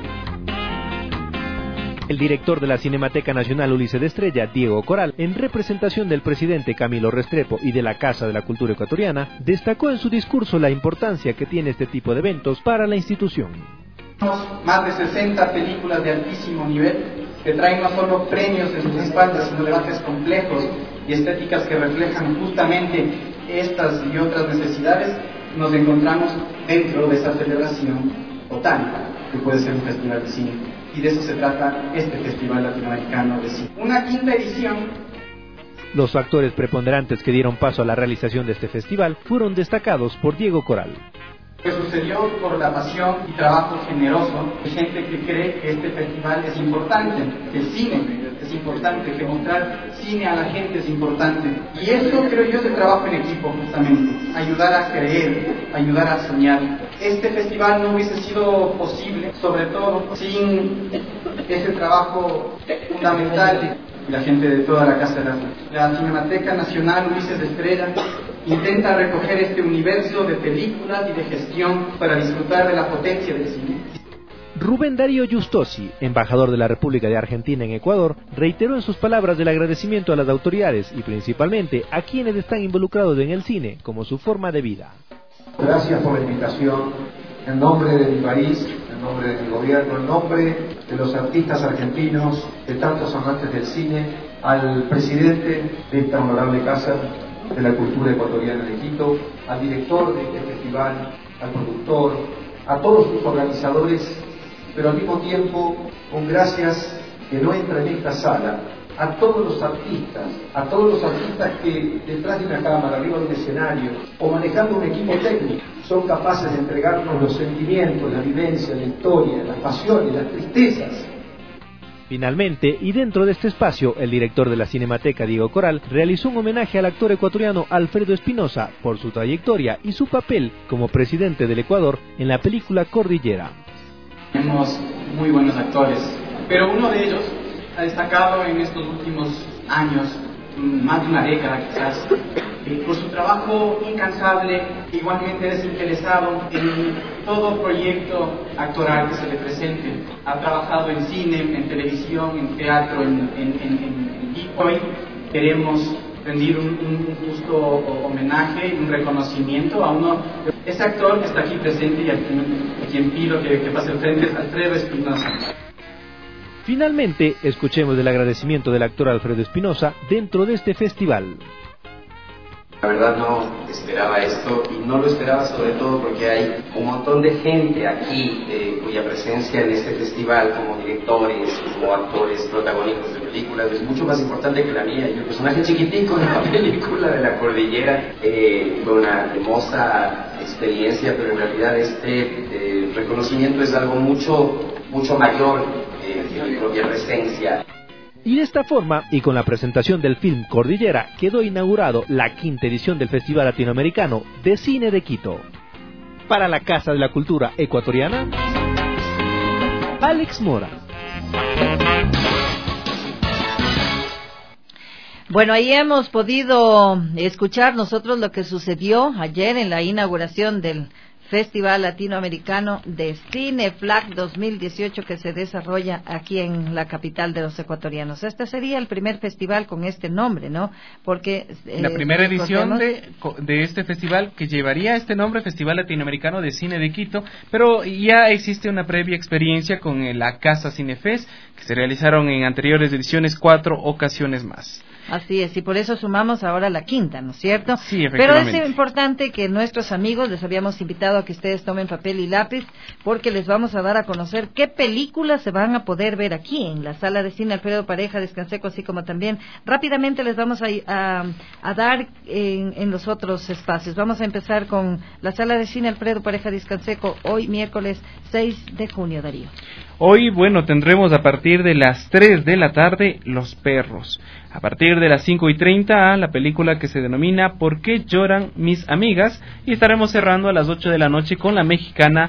El director de la Cinemateca Nacional Ulises de Estrella, Diego Coral, en representación del presidente Camilo Restrepo y de la Casa de la Cultura Ecuatoriana, destacó en su discurso la importancia que tiene este tipo de eventos para la institución. Más de 60 películas de altísimo nivel que traen no solo premios en sus espaldas, sino debates complejos y estéticas que reflejan justamente estas y otras necesidades. Nos encontramos dentro de esa celebración botánica que puede ser un festival de cine. Y de eso se trata este Festival Latinoamericano de Cine. Una 5ª edición. Los factores preponderantes que dieron paso a la realización de este festival fueron destacados por Diego Coral. Que sucedió por la pasión y trabajo generoso de gente que cree que este festival es importante, que el cine es importante, que mostrar cine a la gente es importante. Y eso creo yo es el trabajo en equipo justamente, ayudar a creer, ayudar a soñar. Este festival no hubiese sido posible, sobre todo sin ese trabajo fundamental de la gente de toda la Casa de la Cinemateca Nacional Ulises de Estrella. Intenta recoger este universo de películas y de gestión para disfrutar de la potencia del cine. Rubén Darío Justosi, embajador de la República de Argentina en Ecuador, reiteró en sus palabras el agradecimiento a las autoridades y principalmente a quienes están involucrados en el cine como su forma de vida. Gracias por la invitación. En nombre de mi país, en nombre de mi gobierno, en nombre de los artistas argentinos, de tantos amantes del cine, al presidente de esta honorable Casa de la Cultura Ecuatoriana de Quito, al director de este festival, al productor, a todos sus organizadores, pero al mismo tiempo, un gracias que no entra en esta sala, a todos los artistas que detrás de una cámara, arriba de un escenario o manejando un equipo técnico son capaces de entregarnos los sentimientos, la vivencia, la historia, las pasiones, las tristezas. Finalmente, y dentro de este espacio, el director de la Cinemateca, Diego Coral, realizó un homenaje al actor ecuatoriano Alfredo Espinosa por su trayectoria y su papel como presidente del Ecuador en la película Cordillera. Tenemos muy buenos actores, pero uno de ellos ha destacado en estos últimos años, más de una década quizás, por su trabajo incansable, igualmente desinteresado en todo proyecto actoral que se le presente. Ha trabajado en cine, en televisión, en teatro, y hoy queremos rendir un justo homenaje y un reconocimiento a uno, ese actor que está aquí presente y a quien pido que pase al frente, Alfredo Espinosa. Finalmente, escuchemos el agradecimiento del actor Alfredo Espinosa dentro de este festival. La verdad no esperaba esto y no lo esperaba sobre todo porque hay un montón de gente aquí cuya presencia en este festival como directores, como actores protagónicos de películas es mucho más importante que la mía. Yo, personaje chiquitico de la película de la Cordillera, fue una hermosa experiencia, pero en realidad este reconocimiento es algo mucho mayor que mi propia presencia. Y de esta forma, y con la presentación del film Cordillera, quedó inaugurado la 5ª edición del Festival Latinoamericano de Cine de Quito. Para la Casa de la Cultura Ecuatoriana, Alex Mora. Bueno, ahí hemos podido escuchar nosotros lo que sucedió ayer en la inauguración del Festival Latinoamericano de Cine FLAC 2018 que se desarrolla aquí en la capital de los ecuatorianos. Este sería el primer festival con este nombre, ¿no? Porque la primera edición de este festival que llevaría este nombre, Festival Latinoamericano de Cine de Quito, pero ya existe una previa experiencia con la Casa Cinefest que se realizaron en anteriores ediciones 4 ocasiones más. Así es, y por eso sumamos ahora la 5ª, ¿no es cierto? Sí, efectivamente. Pero es importante que nuestros amigos, les habíamos invitado a que ustedes tomen papel y lápiz, porque les vamos a dar a conocer qué películas se van a poder ver aquí, en la sala de cine Alfredo Pareja Descanseco, así como también rápidamente les vamos a dar en los otros espacios. Vamos a empezar con la sala de cine Alfredo Pareja Descanseco, hoy miércoles 6 de junio, Darío. Hoy, tendremos a partir de las 3 de la tarde Los Perros. A partir de las 5:30 la película que se denomina ¿Por qué lloran mis amigas? Y estaremos cerrando a las 8 de la noche con la mexicana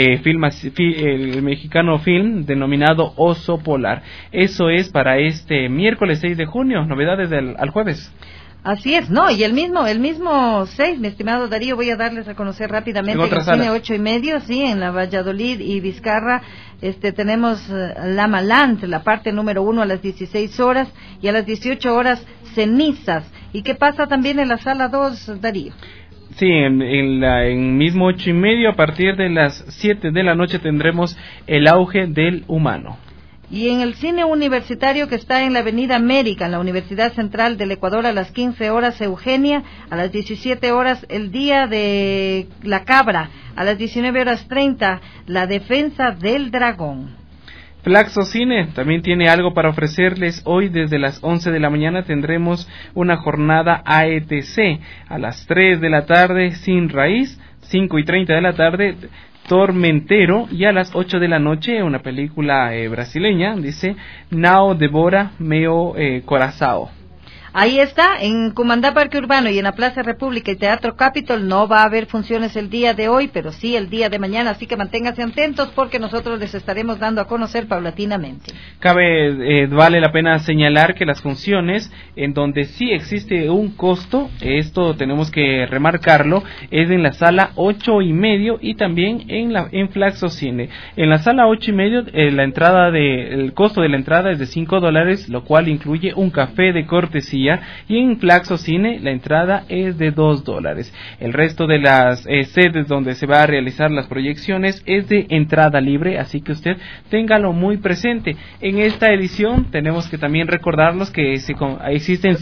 el mexicano film denominado Oso Polar. Eso es para este miércoles 6 de junio, novedades al jueves. Así es, no, y el mismo 6, mi estimado Darío, voy a darles a conocer rápidamente en el cine 8:30, sí, en la Valladolid y Vizcarra, tenemos La Malant, la parte número 1 a las 16 horas, y a las 18 horas Cenizas. ¿Y qué pasa también en la sala 2, Darío? Sí, en mismo 8:30, a partir de las 7 de la noche tendremos El auge del humano. Y en el cine universitario que está en la Avenida América, en la Universidad Central del Ecuador, a las 15 horas Eugenia, a las 17 horas El Día de la Cabra, a las 19:30 La Defensa del Dragón. Flaxo Cine también tiene algo para ofrecerles. Hoy desde las 11 de la mañana tendremos una jornada AETC. A las 3 de la tarde Sin Raíz, 5:30 de la tarde Tormentero, y a las 8 de la noche una película brasileña, dice Nao Devora Meo Corazao. Ahí está, en Cumandá Parque Urbano y en la Plaza República y Teatro Capitol no va a haber funciones el día de hoy, pero sí el día de mañana, así que manténganse atentos porque nosotros les estaremos dando a conocer paulatinamente. Vale la pena señalar que las funciones en donde sí existe un costo, esto tenemos que remarcarlo, es en la sala 8:30 y también en Flaxo Cine. En la sala 8:30 el costo de la entrada es de $5, lo cual incluye un café de cortesía, y en Flaxo Cine la entrada es de $2. El resto de las sedes donde se va a realizar las proyecciones es de entrada libre, así que usted téngalo muy presente. En esta edición tenemos que también recordarlos que existen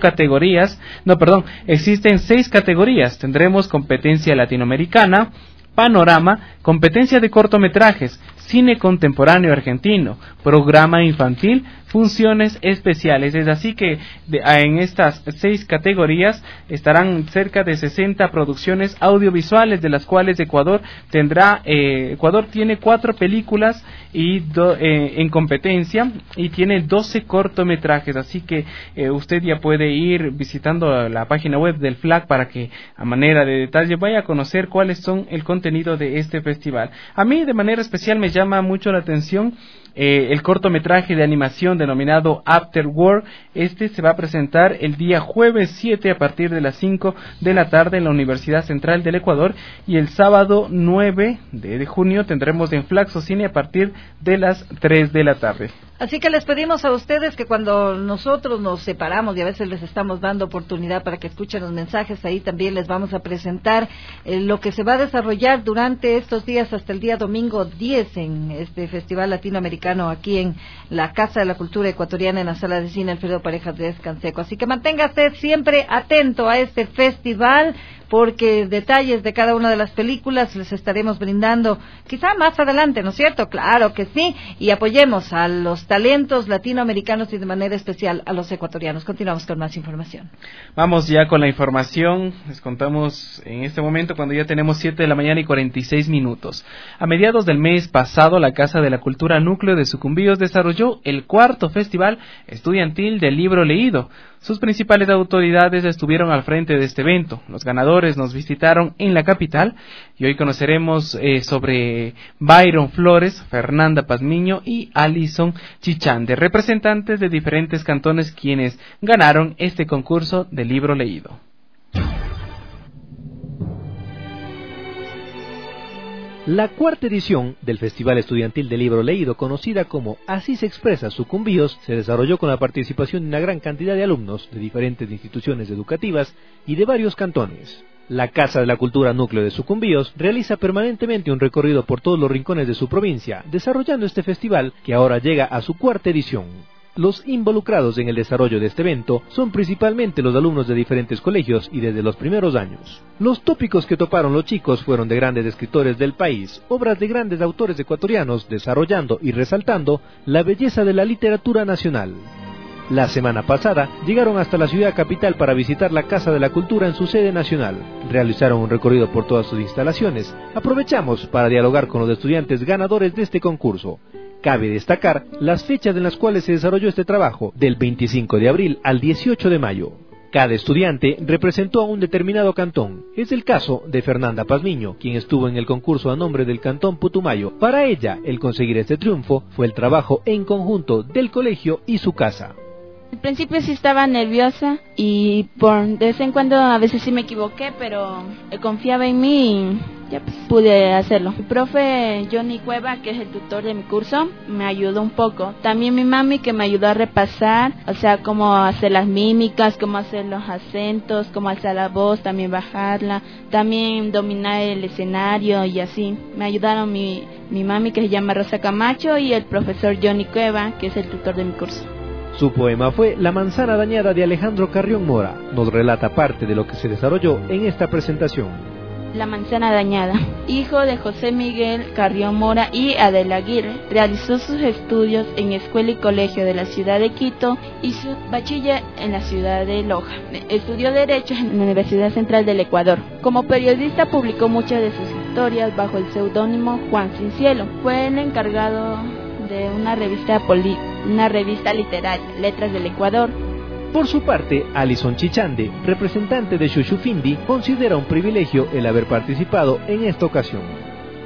6 categorías. Tendremos competencia latinoamericana, panorama, competencia de cortometrajes, cine contemporáneo argentino, programa infantil, funciones especiales. Es así que en estas 6 categorías estarán cerca de 60 producciones audiovisuales, de las cuales Ecuador tiene 4 películas en competencia y tiene 12 cortometrajes. Así que usted ya puede ir visitando la página web del FLAC para que a manera de detalle vaya a conocer cuáles son el contenido de este festival. A mí de manera especial me llama mucho la atención el cortometraje de animación denominado After Work. Este se va a presentar el día jueves 7 a partir de las 5 de la tarde en la Universidad Central del Ecuador, y el sábado 9 de junio tendremos en Flaxo Cine a partir de las 3 de la tarde. Así que les pedimos a ustedes que cuando nosotros nos separamos, y a veces les estamos dando oportunidad para que escuchen los mensajes, ahí también les vamos a presentar lo que se va a desarrollar durante estos días hasta el día domingo 10 en este Festival Latinoamericano aquí en la Casa de la Cultura Ecuatoriana, en la Sala de Cine Alfredo Parejas de Canseco. Así que manténgase siempre atento a este festival, porque detalles de cada una de las películas les estaremos brindando quizá más adelante, ¿no es cierto? Claro que sí, y apoyemos a los talentos latinoamericanos y de manera especial a los ecuatorianos. Continuamos con más información. Vamos ya con la información. Les contamos en este momento cuando ya tenemos 7:46 a.m. A mediados del mes pasado, la Casa de la Cultura Núcleo de Sucumbíos desarrolló el 4º Festival Estudiantil del Libro Leído. Sus principales autoridades estuvieron al frente de este evento. Los ganadores nos visitaron en la capital y hoy conoceremos sobre Byron Flores, Fernanda Pazmiño y Alison Chichande, representantes de diferentes cantones quienes ganaron este concurso de libro leído. La 4ª edición del Festival Estudiantil de Libro Leído, conocida como Así se expresa Sucumbíos, se desarrolló con la participación de una gran cantidad de alumnos de diferentes instituciones educativas y de varios cantones. La Casa de la Cultura Núcleo de Sucumbíos realiza permanentemente un recorrido por todos los rincones de su provincia, desarrollando este festival que ahora llega a su 4ª edición. Los involucrados en el desarrollo de este evento son principalmente los alumnos de diferentes colegios y desde los primeros años. Los tópicos que toparon los chicos fueron de grandes escritores del país, obras de grandes autores ecuatorianos, desarrollando y resaltando la belleza de la literatura nacional. La semana pasada llegaron hasta la ciudad capital para visitar la Casa de la Cultura en su sede nacional. Realizaron un recorrido por todas sus instalaciones. Aprovechamos para dialogar con los estudiantes ganadores de este concurso. Cabe destacar las fechas en las cuales se desarrolló este trabajo, del 25 de abril al 18 de mayo. Cada estudiante representó a un determinado cantón. Es el caso de Fernanda Pazmiño, quien estuvo en el concurso a nombre del cantón Putumayo. Para ella, el conseguir este triunfo fue el trabajo en conjunto del colegio y su casa. Al principio sí estaba nerviosa y de vez en cuando a veces sí me equivoqué, pero confiaba en mí y ya pues, pude hacerlo. Mi profe Johnny Cueva, que es el tutor de mi curso, me ayudó un poco. También mi mami, que me ayudó a repasar, o sea, cómo hacer las mímicas, cómo hacer los acentos, cómo hacer la voz, también bajarla, también dominar el escenario y así. Me ayudaron mi mami, que se llama Rosa Camacho, y el profesor Johnny Cueva, que es el tutor de mi curso. Su poema fue La manzana dañada de Alejandro Carrión Mora. Nos relata parte de lo que se desarrolló en esta presentación. La manzana dañada. Hijo de José Miguel Carrión Mora y Adela Aguirre, realizó sus estudios en escuela y colegio de la ciudad de Quito y su bachiller en la ciudad de Loja. Estudió Derecho en la Universidad Central del Ecuador. Como periodista publicó muchas de sus historias bajo el seudónimo Juan Cincielo. Fue el encargado de una revista literaria, Letras del Ecuador. Por su parte, Alison Chichande, representante de Xuxufindi, considera un privilegio el haber participado en esta ocasión.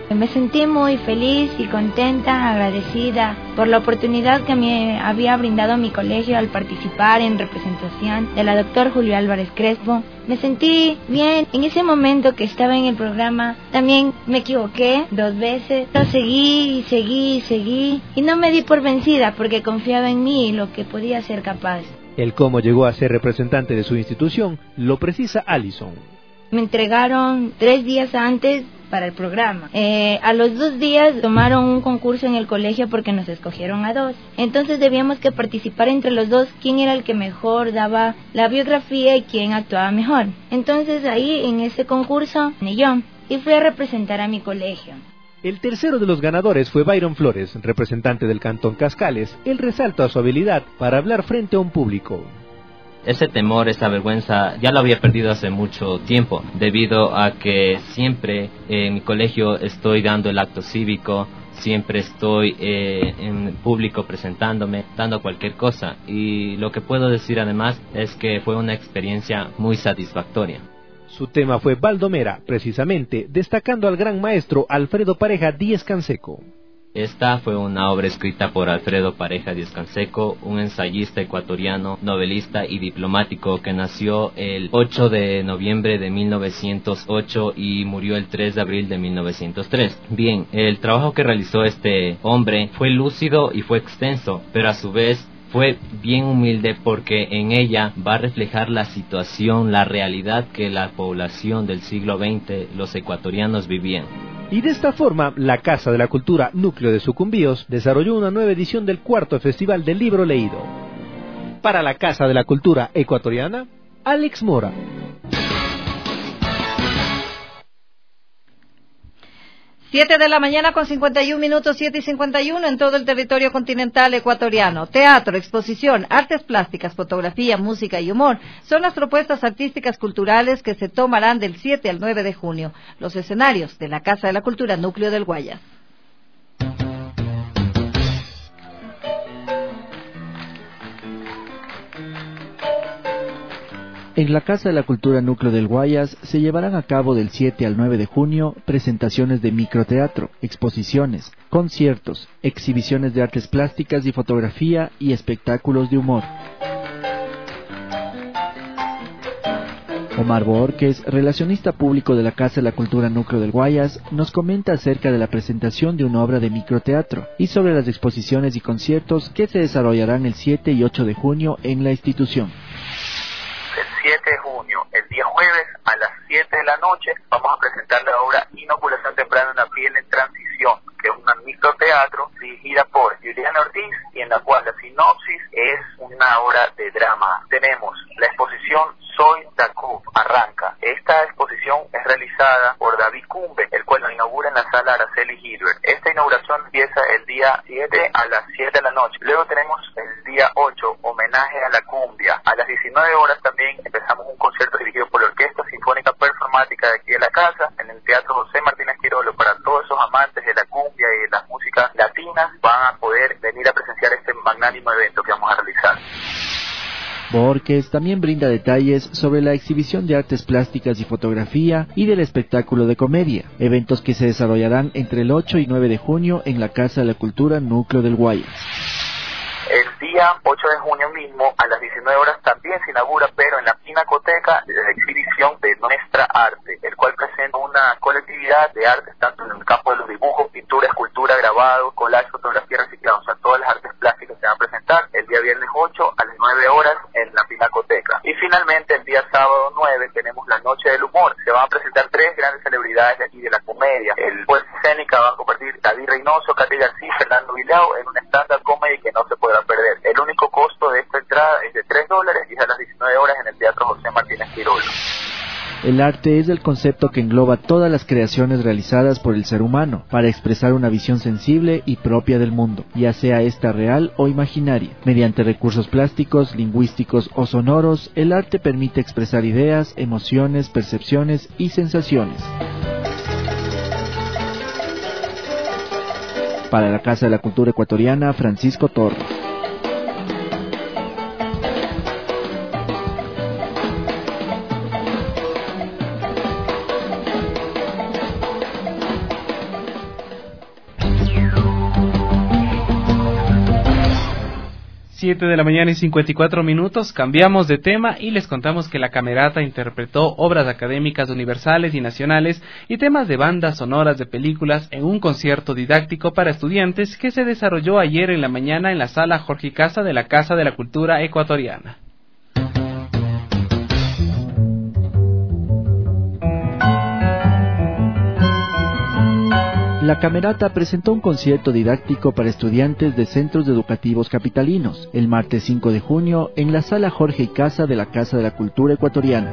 Me sentí muy feliz y contenta, agradecida por la oportunidad que me había brindado mi colegio al participar en representación de la doctora Julio Álvarez Crespo. Me sentí bien. En ese momento que estaba en el programa también me equivoqué 2 veces. Pero seguí y no me di por vencida porque confiaba en mí y lo que podía ser capaz. El cómo llegó a ser representante de su institución lo precisa Alison. Me entregaron 3 días antes para el programa. A los 2 días tomaron un concurso en el colegio porque nos escogieron a 2. Entonces debíamos que participar entre los 2 quién era el que mejor daba la biografía y quién actuaba mejor. Entonces ahí en ese concurso yo y fui a representar a mi colegio. El tercero de los ganadores fue Byron Flores, representante del Cantón Cascales. Él resalta su habilidad para hablar frente a un público. Ese temor, esa vergüenza, ya lo había perdido hace mucho tiempo, debido a que siempre en mi colegio estoy dando el acto cívico, siempre estoy en público presentándome, dando cualquier cosa. Y lo que puedo decir además es que fue una experiencia muy satisfactoria. Su tema fue Baldomera, precisamente, destacando al gran maestro Alfredo Pareja Díez Canseco. Esta fue una obra escrita por Alfredo Pareja Díez Canseco, un ensayista ecuatoriano, novelista y diplomático que nació el 8 de noviembre de 1908 y murió el 3 de abril de 1903. Bien, el trabajo que realizó este hombre fue lúcido y fue extenso, pero a su vez fue bien humilde porque en ella va a reflejar la situación, la realidad que la población del siglo XX, los ecuatorianos, vivían. Y de esta forma, la Casa de la Cultura Núcleo de Sucumbíos desarrolló una nueva edición del 4º Festival del Libro Leído. Para la Casa de la Cultura Ecuatoriana, Alex Mora. 7 de la mañana con 51 minutos, 7:51 en todo el territorio continental ecuatoriano. Teatro, exposición, artes plásticas, fotografía, música y humor son las propuestas artísticas culturales que se tomarán del 7 al 9 de junio. Los escenarios de la Casa de la Cultura Núcleo del Guayas. En la Casa de la Cultura Núcleo del Guayas se llevarán a cabo del 7 al 9 de junio presentaciones de microteatro, exposiciones, conciertos, exhibiciones de artes plásticas y fotografía y espectáculos de humor. Omar Borges, relacionista público de la Casa de la Cultura Núcleo del Guayas, nos comenta acerca de la presentación de una obra de microteatro y sobre las exposiciones y conciertos que se desarrollarán el 7 y 8 de junio en la institución. El 7 de junio, el día jueves, a las 7 de la noche, vamos a presentar la obra Inoculación Temprana de una piel en transición, que es un microteatro dirigida por Juliana Ortiz y en la cual la sinopsis es una obra de drama. Tenemos la exposición Soy Takub, arranca. Esta exposición es realizada por David Cumbe, el cual lo inaugura en la sala Araceli Hilbert. Esta inauguración empieza el día 7 a las 7 de la noche. Luego tenemos el día 8, homenaje a la cumbia. A las 19 horas también empezamos un concierto dirigido por la Orquesta Sinfónica Performática de aquí de la casa, en el Teatro José Martínez Quirolo. Para todos esos amantes de la cumbia y de las músicas latinas, van a poder venir a presenciar este magnánimo evento que vamos a realizar. Borges también brinda detalles sobre la exhibición de artes plásticas y fotografía y del espectáculo de comedia, eventos que se desarrollarán entre el 8 y 9 de junio en la Casa de la Cultura Núcleo del Guayas. El día 8 de junio mismo, a las 19 horas, también se inaugura, pero en la Pinacoteca, la exhibición de Nuestra Arte, el cual presenta una colectividad de artes, tanto en el campo de los dibujos, pintura, escultura, grabado, collage, fotografía, reciclado, o sea, todas las artes plásticas se van a presentar el día viernes 8 a las 9 horas en la Pinacoteca. Y finalmente, el día sábado 9, tenemos la Noche del Humor. Se van a presentar 3 grandes celebridades de aquí de la comedia. El puesta escénica va a compartir David Reynoso, Katy García, Fernando Vilao, en un stand-up comedy que no se podrá perder. El único costo de esta entrada es de $3 y es a las 19 horas en el Teatro José Martínez Quirolo. El arte es el concepto que engloba todas las creaciones realizadas por el ser humano para expresar una visión sensible y propia del mundo, ya sea esta real o imaginaria. Mediante recursos plásticos, lingüísticos o sonoros, el arte permite expresar ideas, emociones, percepciones y sensaciones. Para la Casa de la Cultura Ecuatoriana, Francisco Torres. 7 de la mañana y 54 minutos, cambiamos de tema y les contamos que la Camerata interpretó obras académicas universales y nacionales y temas de bandas sonoras de películas en un concierto didáctico para estudiantes que se desarrolló ayer en la mañana en la sala Jorge Casa de la Casa de la Cultura Ecuatoriana. La Camerata presentó un concierto didáctico para estudiantes de centros educativos capitalinos el martes 5 de junio en la sala Jorge y Casa de la Casa de la Cultura Ecuatoriana.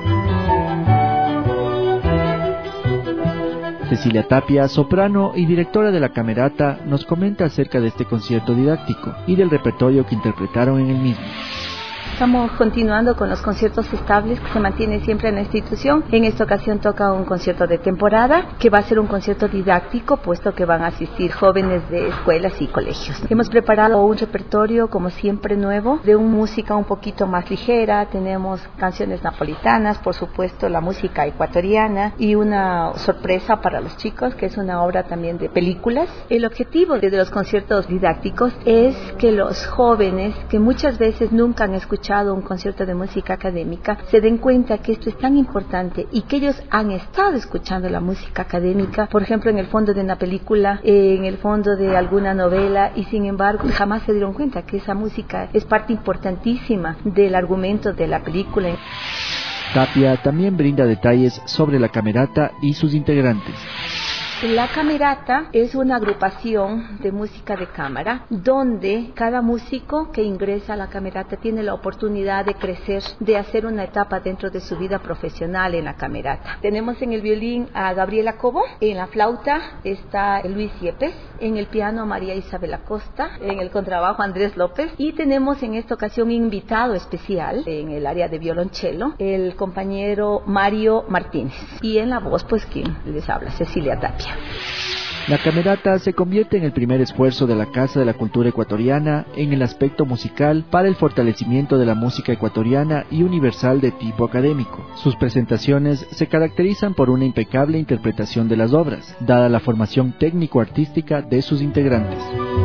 Cecilia Tapia, soprano y directora de la Camerata, nos comenta acerca de este concierto didáctico y del repertorio que interpretaron en el mismo. Estamos continuando con los conciertos estables que se mantienen siempre en la institución. En esta ocasión toca un concierto de temporada, que va a ser un concierto didáctico, puesto que van a asistir jóvenes de escuelas y colegios. Hemos preparado un repertorio, como siempre, nuevo, de una música un poquito más ligera. Tenemos canciones napolitanas, por supuesto, la música ecuatoriana y una sorpresa para los chicos, que es una obra también de películas. El objetivo de los conciertos didácticos es que los jóvenes, que muchas veces nunca han escuchado un concierto de música académica, se den cuenta que esto es tan importante y que ellos han estado escuchando la música académica, por ejemplo, en el fondo de una película, en el fondo de alguna novela, y sin embargo jamás se dieron cuenta que esa música es parte importantísima del argumento de la película. Tapia también brinda detalles sobre la Camerata y sus integrantes. La Camerata es una agrupación de música de cámara donde cada músico que ingresa a la Camerata tiene la oportunidad de crecer, de hacer una etapa dentro de su vida profesional en la Camerata. Tenemos en el violín a Gabriela Cobo, en la flauta está Luis Yepes, en el piano a María Isabel Acosta, en el contrabajo Andrés López, y tenemos en esta ocasión un invitado especial en el área de violonchelo, el compañero Mario Martínez, y en la voz pues quien les habla, Cecilia Tapia. La Camerata se convierte en el primer esfuerzo de la Casa de la Cultura Ecuatoriana en el aspecto musical para el fortalecimiento de la música ecuatoriana y universal de tipo académico. Sus presentaciones se caracterizan por una impecable interpretación de las obras, dada la formación técnico-artística de sus integrantes.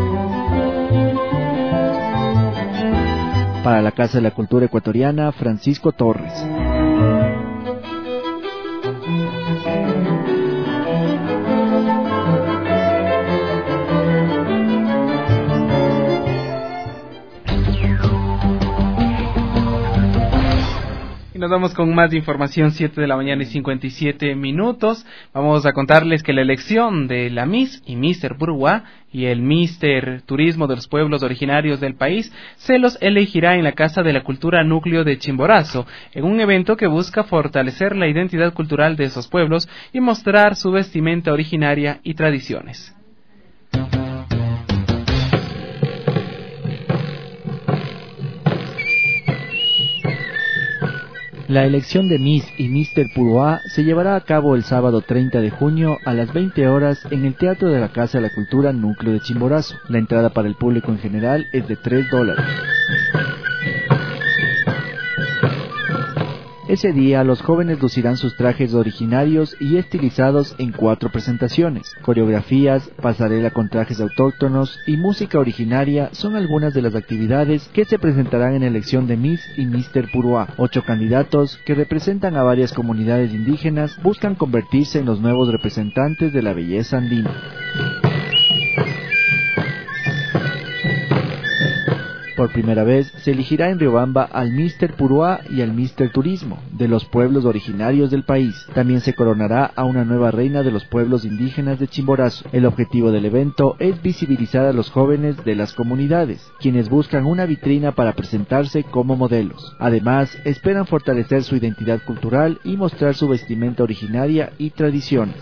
Para la Casa de la Cultura Ecuatoriana, Francisco Torres. Nos vamos con más información, 7 de la mañana y 57 minutos. Vamos a contarles que la elección de la Miss y Mister Puruá y el Mister Turismo de los pueblos originarios del país se los elegirá en la Casa de la Cultura Núcleo de Chimborazo, en un evento que busca fortalecer la identidad cultural de esos pueblos y mostrar su vestimenta originaria y tradiciones. La elección de Miss y Mister Puruá se llevará a cabo el sábado 30 de junio a las 20 horas en el Teatro de la Casa de la Cultura Núcleo de Chimborazo. La entrada para el público en general es de $3. Ese día, los jóvenes lucirán sus trajes originarios y estilizados en 4 presentaciones. Coreografías, pasarela con trajes autóctonos y música originaria son algunas de las actividades que se presentarán en la elección de Miss y Mister Puruá. 8 candidatos que representan a varias comunidades indígenas buscan convertirse en los nuevos representantes de la belleza andina. Por primera vez se elegirá en Riobamba al Mister Puruá y al Mister Turismo de los pueblos originarios del país. También se coronará a una nueva reina de los pueblos indígenas de Chimborazo. El objetivo del evento es visibilizar a los jóvenes de las comunidades, quienes buscan una vitrina para presentarse como modelos. Además, esperan fortalecer su identidad cultural y mostrar su vestimenta originaria y tradiciones.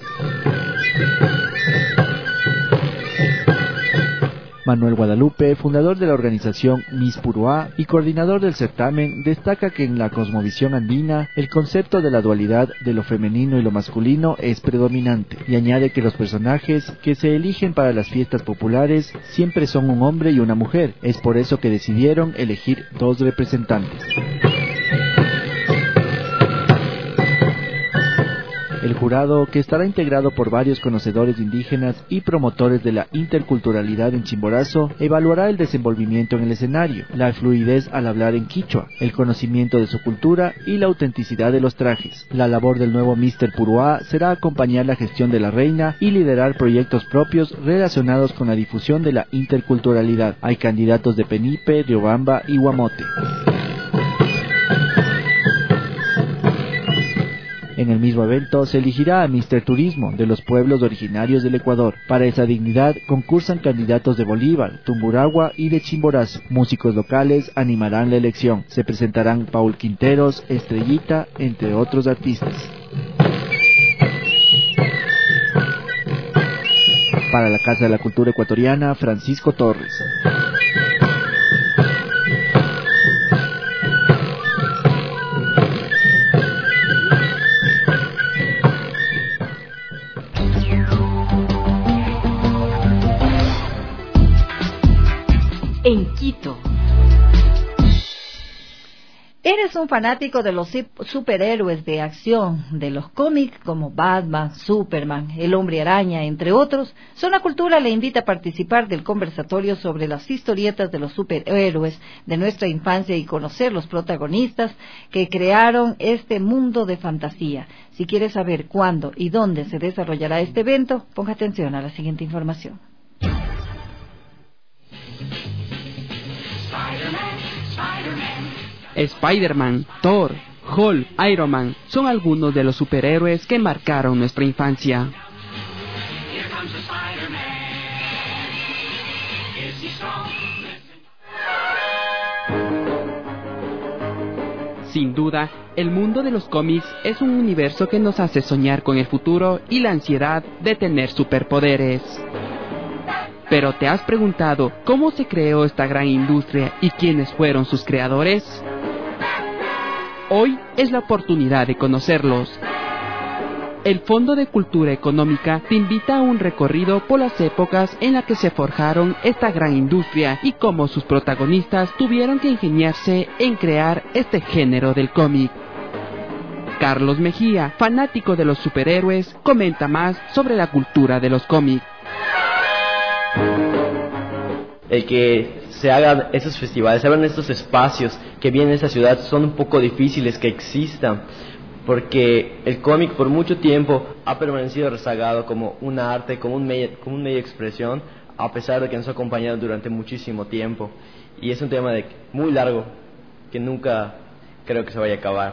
Manuel Guadalupe, fundador de la organización Miss Puruá y coordinador del certamen, destaca que en la cosmovisión andina el concepto de la dualidad de lo femenino y lo masculino es predominante, y añade que los personajes que se eligen para las fiestas populares siempre son un hombre y una mujer. Es por eso que decidieron elegir 2 representantes. El jurado, que estará integrado por varios conocedores indígenas y promotores de la interculturalidad en Chimborazo, evaluará el desenvolvimiento en el escenario, la fluidez al hablar en quichua, el conocimiento de su cultura y la autenticidad de los trajes. La labor del nuevo Mr. Puruá será acompañar la gestión de la reina y liderar proyectos propios relacionados con la difusión de la interculturalidad. Hay candidatos de Penipe, Riobamba y Guamote. En el mismo evento se elegirá a Mr. Turismo de los pueblos originarios del Ecuador. Para esa dignidad concursan candidatos de Bolívar, Tumburagua y de Chimborazo. Músicos locales animarán la elección. Se presentarán Paul Quinteros, Estrellita, entre otros artistas. Para la Casa de la Cultura Ecuatoriana, Francisco Torres. En Quito. ¿Eres un fanático de los superhéroes de acción, de los cómics como Batman, Superman, El Hombre Araña, entre otros? Zona Cultura le invita a participar del conversatorio sobre las historietas de los superhéroes de nuestra infancia y conocer los protagonistas que crearon este mundo de fantasía. Si quieres saber cuándo y dónde se desarrollará este evento, ponga atención a la siguiente información. Spider-Man, Thor, Hulk, Iron Man son algunos de los superhéroes que marcaron nuestra infancia. Sin duda, el mundo de los cómics es un universo que nos hace soñar con el futuro y la ansiedad de tener superpoderes. Pero ¿te has preguntado cómo se creó esta gran industria y quiénes fueron sus creadores? Hoy es la oportunidad de conocerlos. El Fondo de Cultura Económica te invita a un recorrido por las épocas en las que se forjaron esta gran industria y cómo sus protagonistas tuvieron que ingeniarse en crear este género del cómic. Carlos Mejía, fanático de los superhéroes, comenta más sobre la cultura de los cómics. El que se hagan esos festivales, se abran estos espacios que vienen en esta ciudad son un poco difíciles que existan, porque el cómic por mucho tiempo ha permanecido rezagado como un arte, como un medio de expresión, a pesar de que nos ha acompañado durante muchísimo tiempo. Y es un tema muy largo que nunca creo que se vaya a acabar.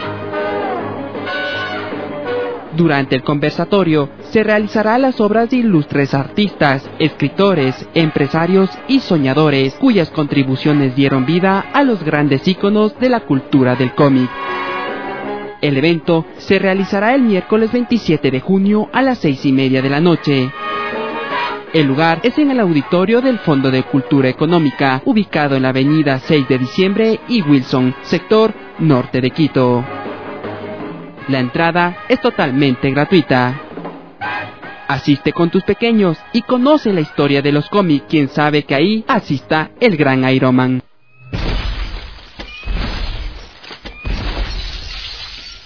Durante el conversatorio se realizarán las obras de ilustres artistas, escritores, empresarios y soñadores, cuyas contribuciones dieron vida a los grandes íconos de la cultura del cómic. El evento se realizará el miércoles 27 de junio a las 6:30 de la noche. El lugar es en el auditorio del Fondo de Cultura Económica, ubicado en la avenida 6 de Diciembre y Wilson, sector norte de Quito. La entrada es totalmente gratuita. Asiste con tus pequeños y conoce la historia de los cómics. Quién sabe que ahí asista el gran Iron Man.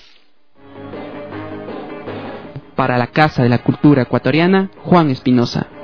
Para la Casa de la Cultura Ecuatoriana, Juan Espinosa.